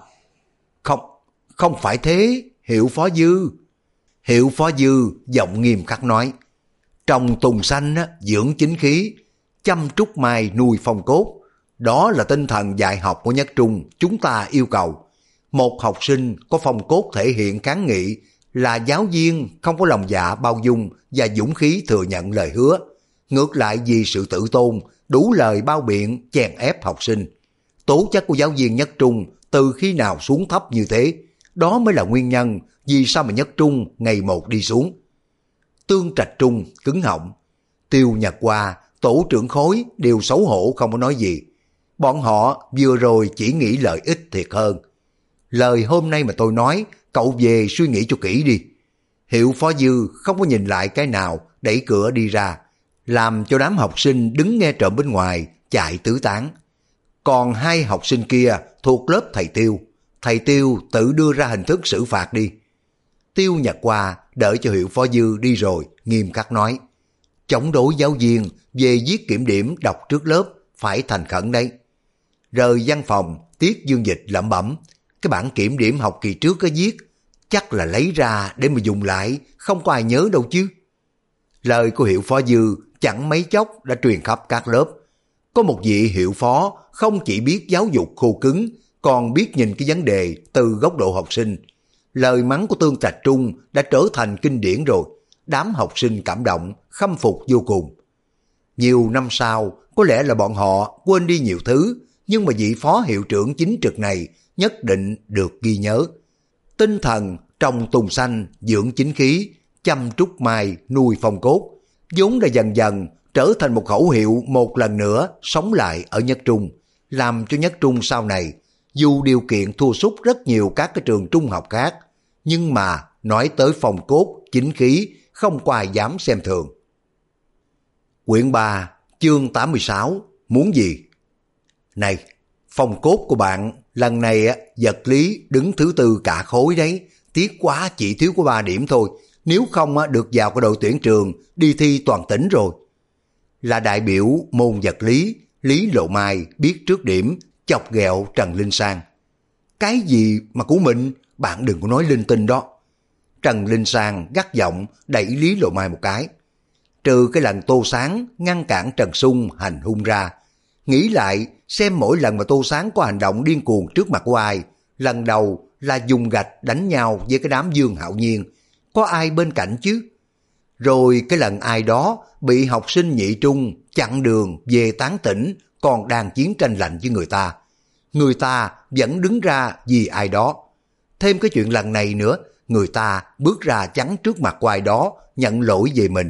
Không phải thế, Hiệu Phó Dư. Hiệu Phó Dư giọng nghiêm khắc nói. Trồng tùng xanh dưỡng chính khí, chăm trúc mai nuôi phong cốt. Đó là tinh thần dạy học của nhất trung chúng ta yêu cầu. Một học sinh có phong cốt thể hiện kháng nghị là giáo viên không có lòng dạ bao dung và dũng khí thừa nhận lời hứa. Ngược lại vì sự tự tôn, đủ lời bao biện chèn ép học sinh. Tố chất của giáo viên nhất trung từ khi nào xuống thấp như thế, đó mới là nguyên nhân vì sao mà nhất trung ngày một đi xuống. Tương Trạch Trung cứng họng. Tiêu Nhật Hoa, tổ trưởng khối đều xấu hổ không có nói gì. Bọn họ vừa rồi chỉ nghĩ lợi ích thiệt hơn. Lời hôm nay mà tôi nói, cậu về suy nghĩ cho kỹ đi. Hiệu Phó Dư không có nhìn lại cái nào, đẩy cửa đi ra, làm cho đám học sinh đứng nghe trộm bên ngoài chạy tứ tán. Còn hai học sinh kia thuộc lớp thầy Tiêu tự đưa ra hình thức xử phạt đi. Tiêu Nhật Hoa đợi cho Hiệu Phó Dư đi rồi, nghiêm khắc nói. chống đối giáo viên về viết kiểm điểm đọc trước lớp phải thành khẩn đấy. Rời văn phòng, Tiết Dương Dịch lẩm bẩm, cái bản kiểm điểm học kỳ trước có viết, chắc là lấy ra để mà dùng lại, không có ai nhớ đâu chứ. Lời của hiệu phó Dư chẳng mấy chốc đã truyền khắp các lớp. Có một vị hiệu phó không chỉ biết giáo dục khô cứng, còn biết nhìn cái vấn đề từ góc độ học sinh. Lời mắng của Tương Trạch Trung đã trở thành kinh điển rồi. Đám học sinh cảm động, khâm phục vô cùng. Nhiều năm sau, có lẽ là bọn họ quên đi nhiều thứ, nhưng mà vị phó hiệu trưởng chính trực này nhất định được ghi nhớ. Tinh thần trồng tùng xanh, dưỡng chính khí, chăm trúc mai, nuôi phong cốt, vốn đã dần dần trở thành một khẩu hiệu một lần nữa sống lại ở Nhất Trung, làm cho Nhất Trung sau này, dù điều kiện thua sút rất nhiều các cái trường trung học khác, nhưng mà nói tới phong cốt, chính khí, không có ai dám xem thường. Quyển 3, chương 86, muốn gì? Này, phong cốt của bạn lần này vật lý đứng thứ tư cả khối đấy, tiếc quá chỉ thiếu có 3 điểm thôi, nếu không được vào cái đội tuyển trường đi thi toàn tỉnh rồi. Là đại biểu môn vật lý, Lý Lộ Mai biết trước điểm, chọc ghẹo Trần Linh Sang. Cái gì mà của mình, bạn đừng có nói linh tinh đó. Trần Linh Sang gắt giọng đẩy Lý Lộ Mai một cái. Trừ cái lần Tô Sáng ngăn cản Trần Sung hành hung ra, nghĩ lại xem mỗi lần mà Tô Sáng có hành động điên cuồng trước mặt của ai, lần đầu là dùng gạch đánh nhau với cái đám Dương Hạo Nhiên, có ai bên cạnh chứ? Rồi cái lần ai đó bị học sinh nhị trung chặn đường về tán tỉnh, còn đang chiến tranh lạnh với người ta vẫn đứng ra vì ai đó. Thêm cái chuyện lần này nữa, người ta bước ra chắn trước mặt của ai đó nhận lỗi về mình.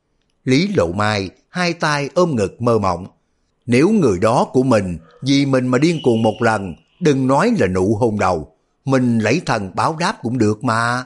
Lý Lộ Mai hai tay ôm ngực mơ mộng. Nếu người đó của mình vì mình mà điên cuồng một lần, đừng nói là nụ hôn đầu, mình lấy thần báo đáp cũng được mà.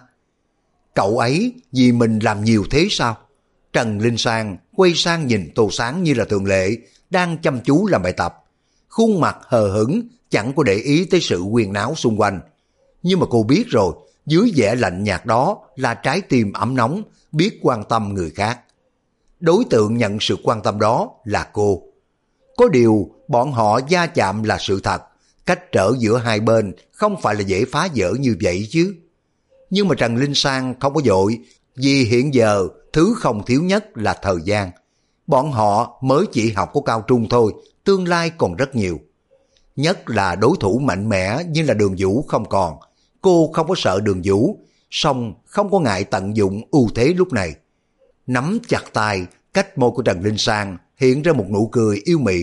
Cậu ấy vì mình làm nhiều thế sao? Trần Linh Sang quay sang nhìn Tô Sáng như là thường lệ, đang chăm chú làm bài tập. Khuôn mặt hờ hững, chẳng có để ý tới sự huyên náo xung quanh. Nhưng mà cô biết rồi, dưới vẻ lạnh nhạt đó là trái tim ấm nóng, biết quan tâm người khác. Đối tượng nhận sự quan tâm đó là cô. Có điều bọn họ va chạm là sự thật, cách trở giữa hai bên không phải là dễ phá vỡ như vậy chứ. Nhưng mà Trần Linh Sang không có vội, vì hiện giờ thứ không thiếu nhất là thời gian. Bọn họ mới chỉ học có cao trung thôi, tương lai còn rất nhiều. Nhất là đối thủ mạnh mẽ như là Đường Vũ không còn. Cô không có sợ Đường Vũ, song không có ngại tận dụng ưu thế lúc này. Nắm chặt tay, cách môi của Trần Linh Sang hiện ra một nụ cười yêu mị.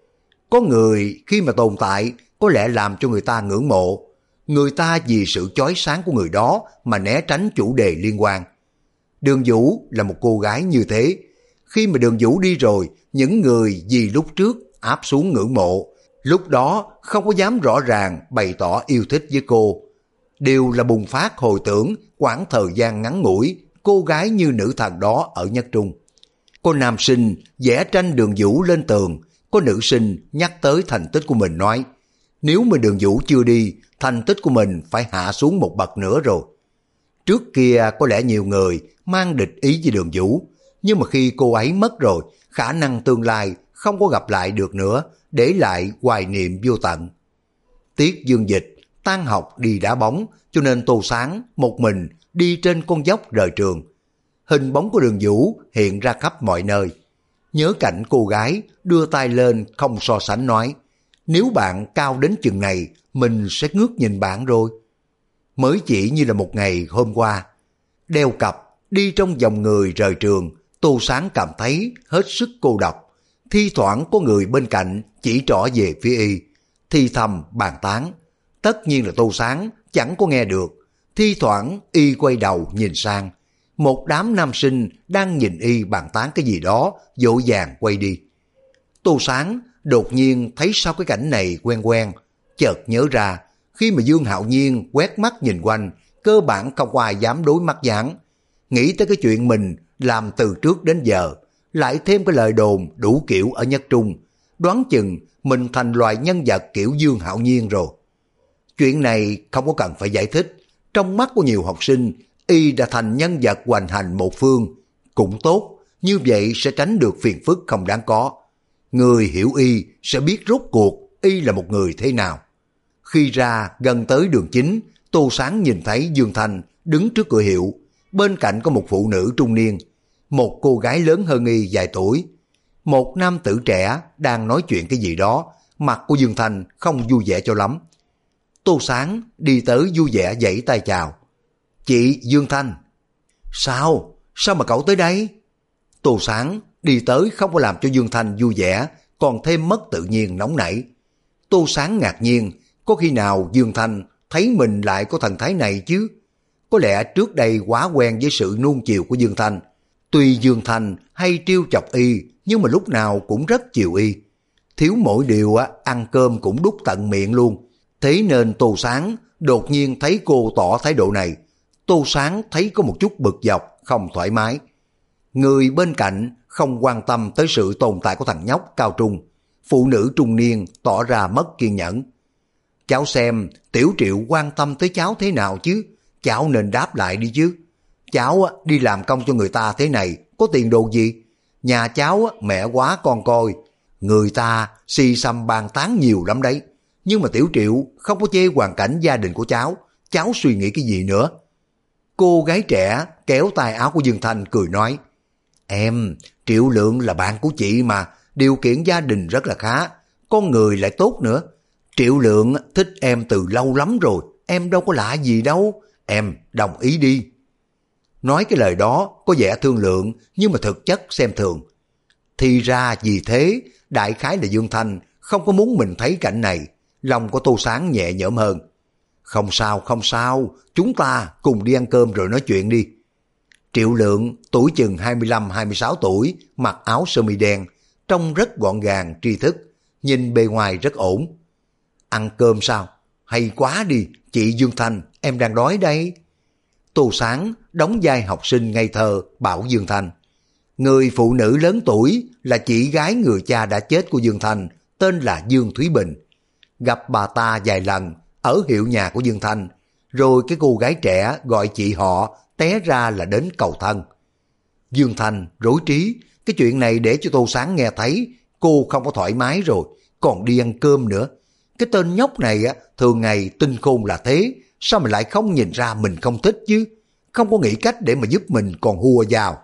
Có người khi mà tồn tại có lẽ làm cho người ta ngưỡng mộ. Người ta vì sự chói sáng của người đó mà né tránh chủ đề liên quan. Đường Vũ là một cô gái như thế. Khi mà Đường Vũ đi rồi, những người vì lúc trước áp xuống ngưỡng mộ, lúc đó không có dám rõ ràng bày tỏ yêu thích với cô, đều là bùng phát hồi tưởng quãng thời gian ngắn ngủi cô gái như nữ thần đó ở Nhất Trung. Có nam sinh vẽ tranh Đường Vũ lên tường, có nữ sinh nhắc tới thành tích của mình nói, nếu mà Đường Vũ chưa đi, thành tích của mình phải hạ xuống một bậc nữa rồi. Trước kia có lẽ nhiều người mang địch ý với Đường Vũ, nhưng mà khi cô ấy mất rồi, khả năng tương lai không có gặp lại được nữa, để lại hoài niệm vô tận. Tiết Dương Dịch tan học đi đá bóng, cho nên Tô Sáng một mình đi trên con dốc rời trường. Hình bóng của Đường Vũ hiện ra khắp mọi nơi. Nhớ cảnh cô gái đưa tay lên không so sánh nói, nếu bạn cao đến chừng này, mình sẽ ngước nhìn bạn rồi. Mới chỉ như là một ngày hôm qua, đeo cặp, đi trong dòng người rời trường, Tô Sáng cảm thấy hết sức cô độc. Thi thoảng có người bên cạnh chỉ trỏ về phía y, thì thầm bàn tán. Tất nhiên là Tô Sáng chẳng có nghe được. Thi thoảng y quay đầu nhìn sang, một đám nam sinh đang nhìn y bàn tán cái gì đó, vội vàng quay đi. Tô Sáng đột nhiên thấy sao cái cảnh này quen quen, chợt nhớ ra khi mà Dương Hạo Nhiên quét mắt nhìn quanh, cơ bản không có ai dám đối mắt dáng. Nghĩ tới cái chuyện mình làm từ trước đến giờ, lại thêm cái lời đồn đủ kiểu ở Nhất Trung, đoán chừng mình thành loài nhân vật kiểu Dương Hạo Nhiên rồi. Chuyện này không có cần phải giải thích, trong mắt của nhiều học sinh, y đã thành nhân vật hoành hành một phương, cũng tốt, như vậy sẽ tránh được phiền phức không đáng có. Người hiểu y sẽ biết rốt cuộc y là một người thế nào. Khi ra gần tới đường chính, Tô Sáng nhìn thấy Dương Thanh đứng trước cửa hiệu, bên cạnh có một phụ nữ trung niên, một cô gái lớn hơn y vài tuổi. Một nam tử trẻ đang nói chuyện cái gì đó, mặt của Dương Thanh không vui vẻ cho lắm. Tô Sáng đi tới vui vẻ vẫy tay chào. Chị Dương Thanh. Sao? Sao mà cậu tới đây? Tô Sáng đi tới không có làm cho Dương Thanh vui vẻ, còn thêm mất tự nhiên nóng nảy. Tô Sáng ngạc nhiên, có khi nào Dương Thanh thấy mình lại có thần thái này chứ? Có lẽ trước đây quá quen với sự nuông chiều của Dương Thanh. Tuy Dương Thanh hay trêu chọc y, nhưng mà lúc nào cũng rất chiều y. Thiếu mỗi điều ăn cơm cũng đút tận miệng luôn. Thế nên Tô Sáng đột nhiên thấy cô tỏ thái độ này. Tô Sáng thấy có một chút bực dọc, không thoải mái. Người bên cạnh không quan tâm tới sự tồn tại của thằng nhóc cao trung. Phụ nữ trung niên tỏ ra mất kiên nhẫn. Cháu xem Tiểu Triệu quan tâm tới cháu thế nào chứ? Cháu nên đáp lại đi chứ. Cháu đi làm công cho người ta thế này có tiền đồ gì? Nhà cháu mẹ quá con coi. Người ta xì xăm bàn tán nhiều lắm đấy. Nhưng mà Tiểu Triệu không có chê hoàn cảnh gia đình của cháu. Cháu suy nghĩ cái gì nữa? Cô gái trẻ kéo tay áo của Dương Thanh cười nói. Em, Triệu Lượng là bạn của chị mà, điều kiện gia đình rất là khá, con người lại tốt nữa. Triệu Lượng thích em từ lâu lắm rồi, em đâu có lạ gì đâu, em đồng ý đi. Nói cái lời đó có vẻ thương lượng, nhưng mà thực chất xem thường. Thì ra vì thế, đại khái là Dương Thanh không có muốn mình thấy cảnh này, lòng của Tô Sáng nhẹ nhõm hơn. Không sao, không sao, chúng ta cùng đi ăn cơm rồi nói chuyện đi. Triệu Lượng, tuổi chừng 25-26 tuổi, mặc áo sơ mi đen, trông rất gọn gàng, tri thức, nhìn bề ngoài rất ổn. Ăn cơm sao? Hay quá đi, chị Dương Thanh, em đang đói đây. Tô Sáng đóng vai học sinh ngây thơ bảo Dương Thanh. Người phụ nữ lớn tuổi là chị gái người cha đã chết của Dương Thanh, tên là Dương Thúy Bình. Gặp bà ta vài lần ở hiệu nhà của Dương Thanh, rồi cái cô gái trẻ gọi chị họ té ra là đến cầu thân. Dương Thanh rối trí, cái chuyện này để cho Tô Sáng nghe thấy, cô không có thoải mái rồi, còn đi ăn cơm nữa. Cái tên nhóc này thường ngày tinh khôn là thế, sao mà lại không nhìn ra mình không thích chứ, không có nghĩ cách để mà giúp mình còn hùa vào.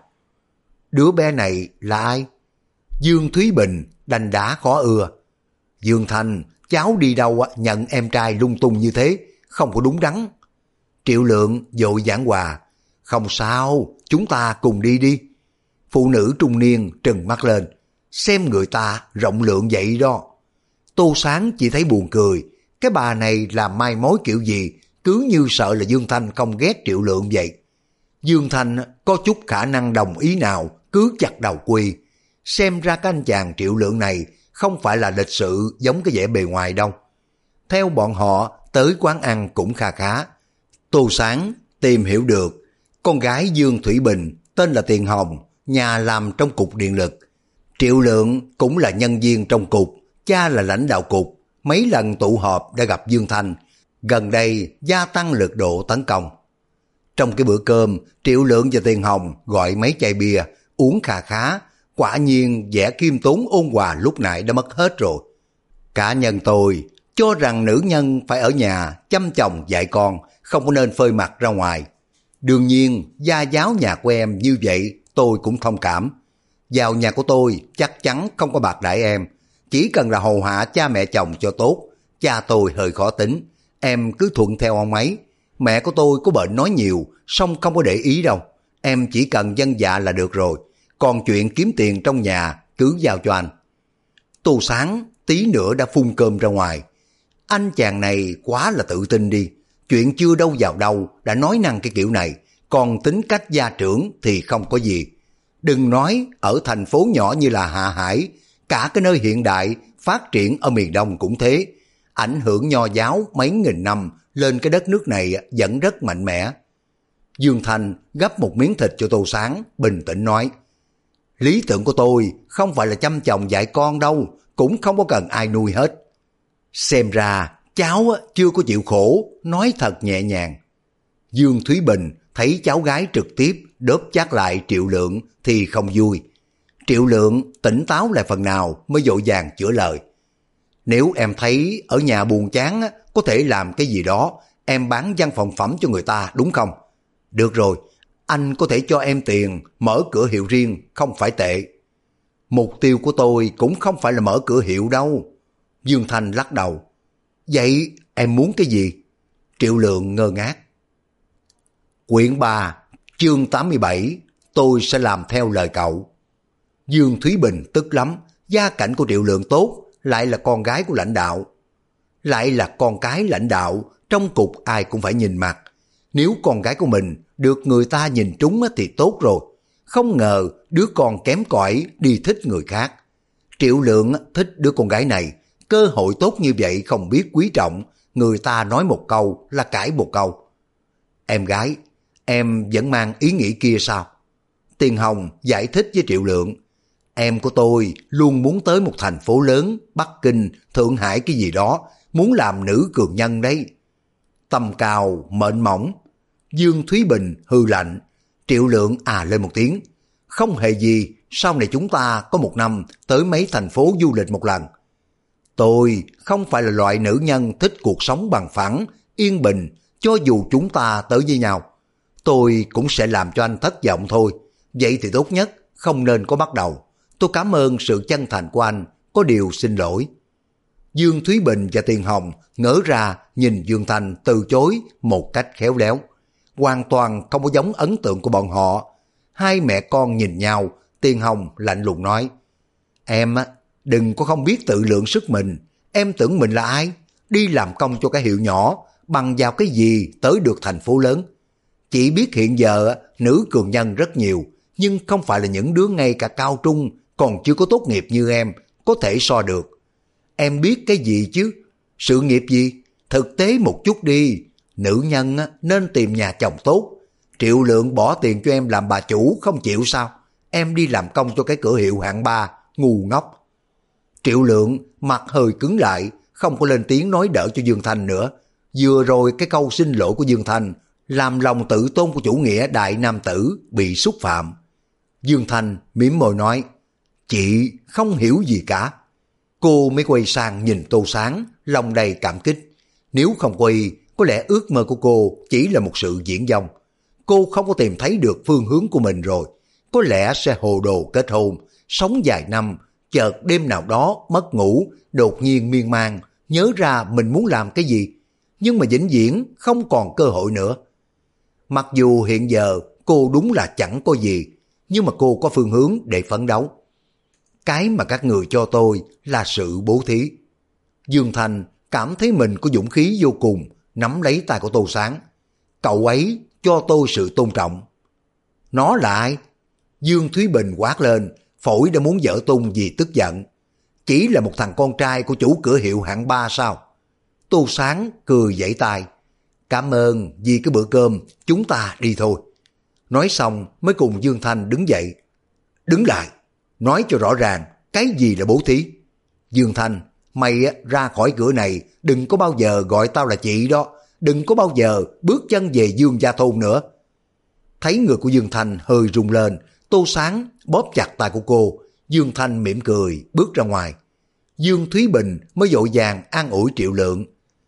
Đứa bé này là ai? Dương Thúy Bình đành đá khó ưa. Dương Thanh, cháu đi đâu nhận em trai lung tung như thế, không có đúng đắn. Triệu Lượng vội giảng hòa. Không sao, chúng ta cùng đi đi. Phụ nữ trung niên trừng mắt lên. Xem người ta rộng lượng vậy đó. Tô Sáng chỉ thấy buồn cười. Cái bà này làm mai mối kiểu gì, cứ như sợ là Dương Thanh không ghét Triệu Lượng vậy. Dương Thanh có chút khả năng đồng ý nào, cứ chặt đầu quy. Xem ra cái anh chàng Triệu Lượng này không phải là lịch sự giống cái vẻ bề ngoài đâu. Theo bọn họ, tới quán ăn cũng kha khá. Tô Sáng tìm hiểu được, con gái Dương Thủy Bình tên là Tiền Hồng, nhà làm trong cục điện lực. Triệu Lượng cũng là nhân viên trong cục, cha là lãnh đạo cục, mấy lần tụ họp đã gặp Dương Thanh, gần đây gia tăng lực độ tấn công. Trong cái bữa cơm, Triệu Lượng và Tiền Hồng gọi mấy chai bia, uống kha khá, quả nhiên vẻ khiêm tốn ôn hòa lúc nãy đã mất hết rồi. Cá nhân tôi cho rằng nữ nhân phải ở nhà chăm chồng dạy con, không có nên phơi mặt ra ngoài. Đương nhiên, gia giáo nhà của em như vậy tôi cũng thông cảm. Vào nhà của tôi chắc chắn không có bạc đãi em, chỉ cần là hầu hạ cha mẹ chồng cho tốt. Cha tôi hơi khó tính, em cứ thuận theo ông ấy. Mẹ của tôi có bệnh nói nhiều, song không có để ý đâu. Em chỉ cần vâng dạ là được rồi, còn chuyện kiếm tiền trong nhà cứ giao cho anh. Tô Sáng tí nữa đã phun cơm ra ngoài. Anh chàng này quá là tự tin đi, chuyện chưa đâu vào đâu đã nói năng cái kiểu này, còn tính cách gia trưởng thì không có gì. Đừng nói ở thành phố nhỏ như là Hạ Hải, cả cái nơi hiện đại phát triển ở miền Đông cũng thế. Ảnh hưởng nho giáo mấy nghìn năm lên cái đất nước này vẫn rất mạnh mẽ. Dương Thanh gấp một miếng thịt cho Tô Sáng, bình tĩnh nói. Lý tưởng của tôi không phải là chăm chồng dạy con đâu, cũng không có cần ai nuôi hết. Xem ra cháu chưa có chịu khổ, nói thật nhẹ nhàng. Dương Thúy Bình thấy cháu gái trực tiếp đớp chát lại Triệu Lượng thì không vui, Triệu Lượng tỉnh táo lại phần nào mới vội vàng chữa lời. Nếu em thấy ở nhà buồn chán có thể làm cái gì đó, em bán văn phòng phẩm cho người ta đúng không? Được rồi, anh có thể cho em tiền mở cửa hiệu riêng, không phải tệ. Mục tiêu của tôi cũng không phải là mở cửa hiệu đâu. Dương Thanh lắc đầu. Vậy em muốn cái gì? Triệu Lượng ngơ ngác. Quyển 3, chương 87, tôi sẽ làm theo lời cậu. Dương Thúy Bình tức lắm, gia cảnh của Triệu Lượng tốt, lại là con gái của lãnh đạo. Lại là con cái lãnh đạo, trong cục ai cũng phải nhìn mặt. Nếu con gái của mình được người ta nhìn trúng thì tốt rồi. Không ngờ đứa con kém cỏi đi thích người khác. Triệu Lượng thích đứa con gái này, cơ hội tốt như vậy không biết quý trọng, người ta nói một câu là cãi một câu. Em gái, em vẫn mang ý nghĩ kia sao? Tiền Hồng giải thích với Triệu Lượng. Em của tôi luôn muốn tới một thành phố lớn, Bắc Kinh, Thượng Hải cái gì đó, muốn làm nữ cường nhân đấy. Tâm cao, mệnh mỏng. Dương Thúy Bình hư lạnh. Triệu Lượng lên một tiếng. Không hề gì, sau này chúng ta có một năm tới mấy thành phố du lịch một lần. Tôi không phải là loại nữ nhân thích cuộc sống bằng phẳng, yên bình, cho dù chúng ta tới với nhau. Tôi cũng sẽ làm cho anh thất vọng thôi. Vậy thì tốt nhất, không nên có bắt đầu. Tôi cảm ơn sự chân thành của anh, có điều xin lỗi. Dương Thúy Bình và Tiền Hồng ngỡ ra nhìn Dương Thanh từ chối một cách khéo léo. Hoàn toàn không có giống ấn tượng của bọn họ. Hai mẹ con nhìn nhau, Tiền Hồng lạnh lùng nói. Em đừng có không biết tự lượng sức mình. Em tưởng mình là ai? Đi làm công cho cái hiệu nhỏ, bằng vào cái gì tới được thành phố lớn? Chỉ biết hiện giờ nữ cường nhân rất nhiều, nhưng không phải là những đứa ngay cả cao trung còn chưa có tốt nghiệp như em có thể so được. Em biết cái gì chứ? Sự nghiệp gì? Thực tế một chút đi. Nữ nhân nên tìm nhà chồng tốt. Triệu Lượng bỏ tiền cho em làm bà chủ không chịu sao? Em đi làm công cho cái cửa hiệu hạng 3, ngu ngốc. Triệu Lượng mặt hơi cứng lại, không có lên tiếng nói đỡ cho Dương Thanh nữa. Vừa rồi cái câu xin lỗi của Dương Thanh làm lòng tự tôn của chủ nghĩa đại nam tử bị xúc phạm. Dương Thanh mỉm môi nói, chị không hiểu gì cả. Cô mới quay sang nhìn Tô Sáng, lòng đầy cảm kích. Nếu không quay, có lẽ ước mơ của cô chỉ là một sự diễn dông. Cô không có tìm thấy được phương hướng của mình rồi. Có lẽ sẽ hồ đồ kết hôn, sống vài năm, chợt đêm nào đó mất ngủ, đột nhiên miên man, nhớ ra mình muốn làm cái gì. Nhưng mà vĩnh viễn không còn cơ hội nữa. Mặc dù hiện giờ cô đúng là chẳng có gì, nhưng mà cô có phương hướng để phấn đấu. Cái mà các người cho tôi là sự bố thí. Dương Thanh cảm thấy mình có dũng khí vô cùng, nắm lấy tay của Tô Sáng. Cậu ấy cho tôi sự tôn trọng. Nó là ai? Dương Thúy Bình quát lên, phổi đã muốn vỡ tung vì tức giận. Chỉ là một thằng con trai của chủ cửa hiệu hạng 3 sao? Tô Sáng cười vẫy tay. Cảm ơn vì cái bữa cơm, chúng ta đi thôi. Nói xong mới cùng Dương Thanh đứng dậy. Đứng lại, nói cho rõ ràng, cái gì là bố thí? Dương Thanh, mày ra khỏi cửa này, đừng có bao giờ gọi tao là chị đó, đừng có bao giờ bước chân về Dương gia thôn nữa. Thấy người của Dương Thanh hơi rung lên, Tô Sáng bóp chặt tay của cô, Dương Thanh mỉm cười, bước ra ngoài. Dương Thúy Bình mới vội vàng an ủi Triệu Lượng.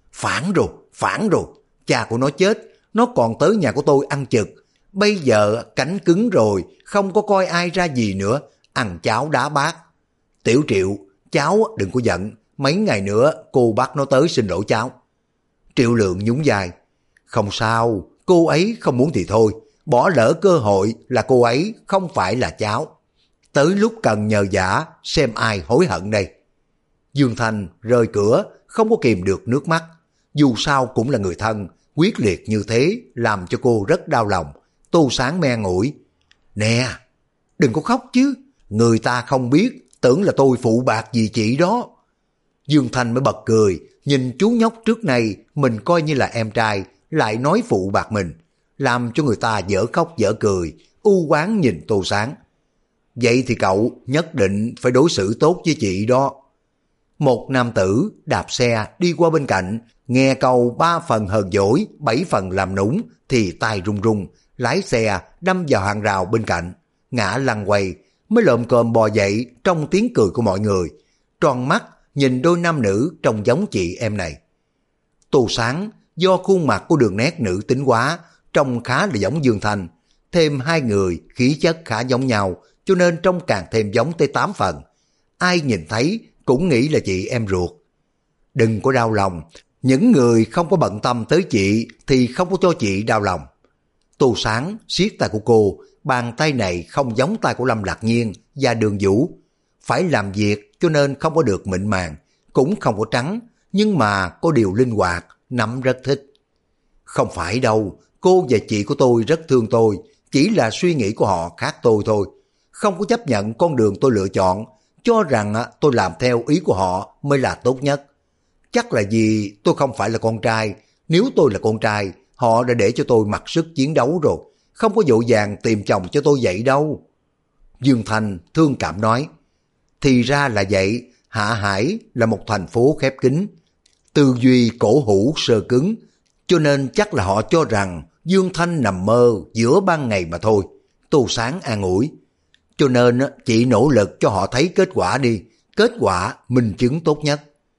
Phản rồi, cha của nó chết, nó còn tới nhà của tôi ăn chực. Bây giờ cánh cứng rồi, không có coi ai ra gì nữa, ăn cháo đá bát. Tiểu Triệu, cháu đừng có giận, mấy ngày nữa cô bắt nó tới xin lỗi cháu. Triệu Lượng nhún vai. Không sao, cô ấy không muốn thì thôi, bỏ lỡ cơ hội là cô ấy không phải là cháu. Tới lúc cần nhờ vả, xem ai hối hận đây. Dương Thanh rời cửa, không có kìm được nước mắt. Dù sao cũng là người thân, quyết liệt như thế làm cho cô rất đau lòng. Tô Sáng men ủi. Nè, đừng có khóc chứ, người ta không biết, tưởng là tôi phụ bạc gì chị đó. Dương Thanh mới bật cười, nhìn chú nhóc trước này mình coi như là em trai, lại nói phụ bạc mình, làm cho người ta dở khóc dở cười, u oán nhìn Tô Sáng. Vậy thì cậu nhất định phải đối xử tốt với chị đó. Một nam tử đạp xe đi qua bên cạnh, nghe câu 3 phần hờn dỗi, 7 phần làm nũng thì tay run run, lái xe đâm vào hàng rào bên cạnh, ngã lăn quay, mới lồm cồm bò dậy trong tiếng cười của mọi người, tròn mắt nhìn đôi nam nữ trông giống chị em này. Tô Sáng do khuôn mặt của đường nét nữ tính quá, trông khá là giống Dương Thanh, thêm hai người khí chất khá giống nhau, cho nên trông càng thêm giống tới 8 phần. Ai nhìn thấy cũng nghĩ là chị em ruột. Đừng có đau lòng, những người không có bận tâm tới chị thì không có cho chị đau lòng. Tô Sáng siết tay của cô, bàn tay này không giống tay của Lâm Lạc Nhiên và Đường Vũ. Phải làm việc cho nên không có được mịn màng, cũng không có trắng, nhưng mà có điều linh hoạt, nắm rất thích. Không phải đâu, cô và chị của tôi rất thương tôi, chỉ là suy nghĩ của họ khác tôi thôi. Không có chấp nhận con đường tôi lựa chọn, cho rằng tôi làm theo ý của họ mới là tốt nhất. Chắc là vì tôi không phải là con trai, nếu tôi là con trai, họ đã để cho tôi mặc sức chiến đấu rồi, không có vội vàng tìm chồng cho tôi vậy đâu. Dương Thanh thương cảm nói, thì ra là vậy, Hạ Hải là một thành phố khép kín, tư duy cổ hủ sơ cứng, cho nên chắc là họ cho rằng Dương Thanh nằm mơ giữa ban ngày mà thôi. Tô Sáng an ủi, cho nên chị nỗ lực cho họ thấy kết quả đi, kết quả minh chứng tốt nhất.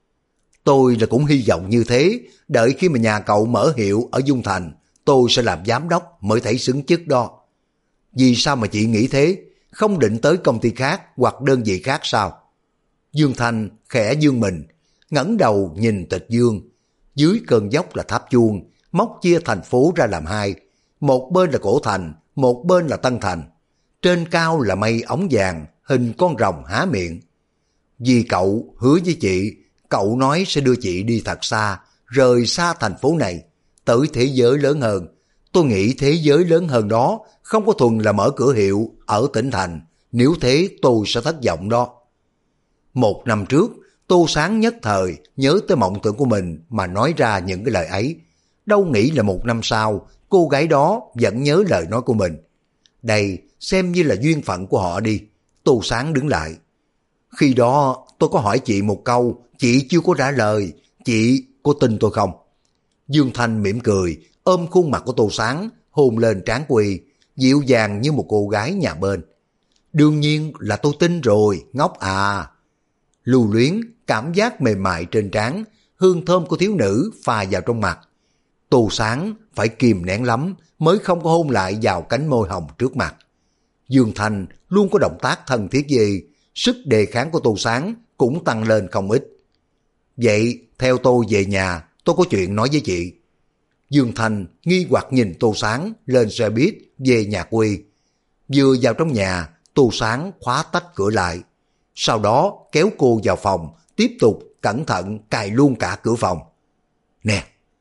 Tôi là cũng hy vọng như thế, đợi khi mà nhà cậu mở hiệu ở Dung Thành, tôi sẽ làm giám đốc mới thấy xứng chức đó. Vì sao mà chị nghĩ thế? Không định tới công ty khác hoặc đơn vị khác sao? Dương Thanh khẽ dương mình, ngẩng đầu nhìn Tịch Dương. Dưới cơn dốc là tháp chuông, móc chia thành phố ra làm hai. Một bên là Cổ Thành, một bên là Tân Thành. Trên cao là mây ống vàng, hình con rồng há miệng. Vì cậu hứa với chị, cậu nói sẽ đưa chị đi thật xa, rời xa thành phố này, tới thế giới lớn hơn. Tôi nghĩ thế giới lớn hơn đó không có thuần là mở cửa hiệu ở tỉnh thành, nếu thế tôi sẽ thất vọng đó. 1 năm trước, Tô Sáng nhất thời nhớ tới mộng tưởng của mình mà nói ra những cái lời ấy. Đâu nghĩ là 1 năm sau, cô gái đó vẫn nhớ lời nói của mình. Đây xem như là duyên phận của họ đi. Tô Sáng đứng lại. Khi đó tôi có hỏi chị một câu, chị chưa có trả lời, chị có tin tôi không? Dương Thanh mỉm cười, ôm khuôn mặt của Tô Sáng, hôn lên trán của y, dịu dàng như một cô gái nhà bên. Đương nhiên là tôi tin rồi, ngốc à. Lưu luyến, cảm giác mềm mại trên trán, hương thơm của thiếu nữ pha vào trong mặt. Tô Sáng phải kìm nén lắm mới không có hôn lại vào cánh môi hồng trước mặt. Dương Thanh luôn có động tác thân thiết gì, sức đề kháng của Tô Sáng cũng tăng lên không ít. Vậy theo tôi về nhà, tôi có chuyện nói với chị. Dương Thanh nghi hoặc nhìn Tô Sáng lên xe buýt về nhà quê. Vừa vào trong nhà, Tô Sáng khóa tách cửa lại. Sau đó kéo cô vào phòng, tiếp tục cẩn thận cài luôn cả cửa phòng. Nè,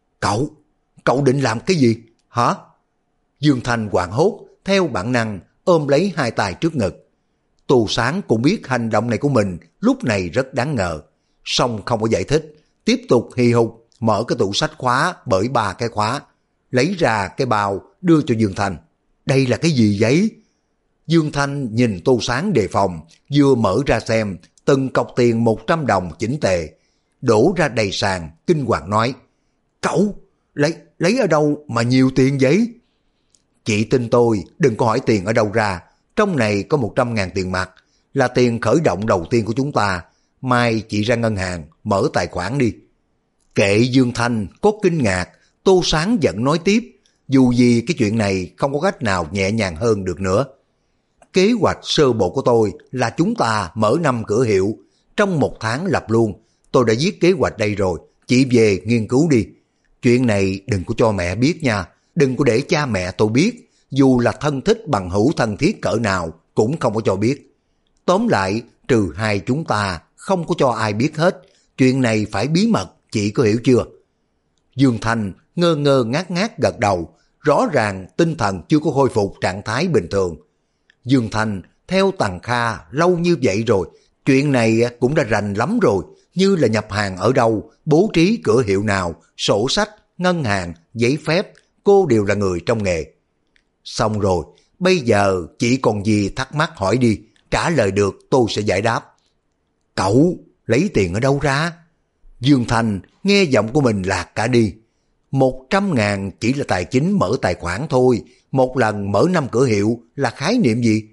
cậu định làm cái gì? Hả? Dương Thanh hoảng hốt, theo bản năng ôm lấy hai tay trước ngực. Tô Sáng cũng biết hành động này của mình lúc này rất đáng ngờ, song không có giải thích, tiếp tục hì hục mở cái tủ sách khóa bởi 3 cái khóa, lấy ra cái bao đưa cho Dương Thanh. Đây là cái gì vậy? Dương Thanh nhìn Tô Sáng đề phòng, vừa mở ra xem, từng cọc tiền 100 đồng chỉnh tề, đổ ra đầy sàn, kinh hoàng nói, cậu, lấy ở đâu mà nhiều tiền vậy? Chị tin tôi, đừng có hỏi tiền ở đâu ra, trong này có 100.000 tiền mặt, là tiền khởi động đầu tiên của chúng ta, mai chị ra ngân hàng, mở tài khoản đi. Kệ Dương Thanh có kinh ngạc, Tô Sáng vẫn nói tiếp, dù gì cái chuyện này không có cách nào nhẹ nhàng hơn được nữa. Kế hoạch sơ bộ của tôi là chúng ta mở 5 cửa hiệu, trong 1 tháng lập luôn, tôi đã viết kế hoạch đây rồi, chị về nghiên cứu đi. Chuyện này đừng có cho mẹ biết nha, đừng có để cha mẹ tôi biết, dù là thân thích bằng hữu thân thiết cỡ nào cũng không có cho biết. Tóm lại, trừ hai chúng ta, không có cho ai biết hết, chuyện này phải bí mật, chị có hiểu chưa? Dương Thanh ngơ ngơ ngác ngác gật đầu, rõ ràng tinh thần chưa có khôi phục trạng thái bình thường. Dương Thanh theo Tằng Kha lâu như vậy rồi, chuyện này cũng đã rành lắm rồi, như là nhập hàng ở đâu, bố trí cửa hiệu nào, sổ sách, ngân hàng, giấy phép, cô đều là người trong nghề. Xong rồi, bây giờ chỉ còn gì thắc mắc hỏi đi, trả lời được tôi sẽ giải đáp. Cậu lấy tiền ở đâu ra? Dương Thanh nghe giọng của mình lạc cả đi. 100.000 chỉ là tài chính mở tài khoản thôi, một lần mở 5 cửa hiệu là khái niệm gì?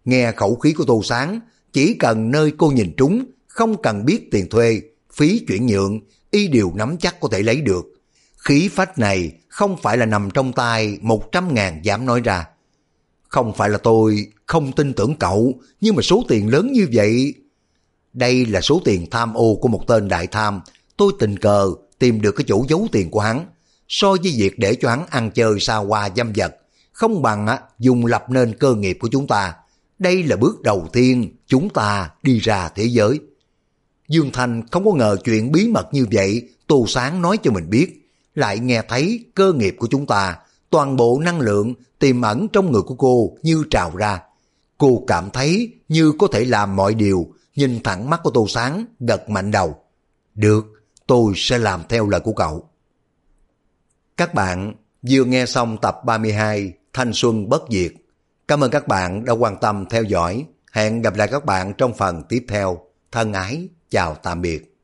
Nghe khẩu khí của Tô Sáng, chỉ cần nơi cô nhìn trúng, không cần biết tiền thuê, phí chuyển nhượng, y đều nắm chắc có thể lấy được. Khí phách này không phải là nằm trong tay 100.000 dám nói ra. Không phải là tôi không tin tưởng cậu, nhưng mà số tiền lớn như vậy... Đây là số tiền tham ô của một tên đại tham, tôi tình cờ tìm được cái chỗ giấu tiền của hắn. So với việc để cho hắn ăn chơi xa hoa dâm vật, không bằng dùng lập nên cơ nghiệp của chúng ta. Đây là bước đầu tiên chúng ta đi ra thế giới. Dương Thành không có ngờ chuyện bí mật như vậy Tô Sáng nói cho mình biết, lại nghe thấy cơ nghiệp của chúng ta, toàn bộ năng lượng tiềm ẩn trong người của cô như trào ra. Cô cảm thấy như có thể làm mọi điều, nhìn thẳng mắt của Tô Sáng, gật mạnh đầu. Được, tôi sẽ làm theo lời của cậu. Các bạn vừa nghe xong tập 32 Thanh Xuân Bất Diệt. Cảm ơn các bạn đã quan tâm theo dõi. Hẹn gặp lại các bạn trong phần tiếp theo. Thân ái, chào tạm biệt.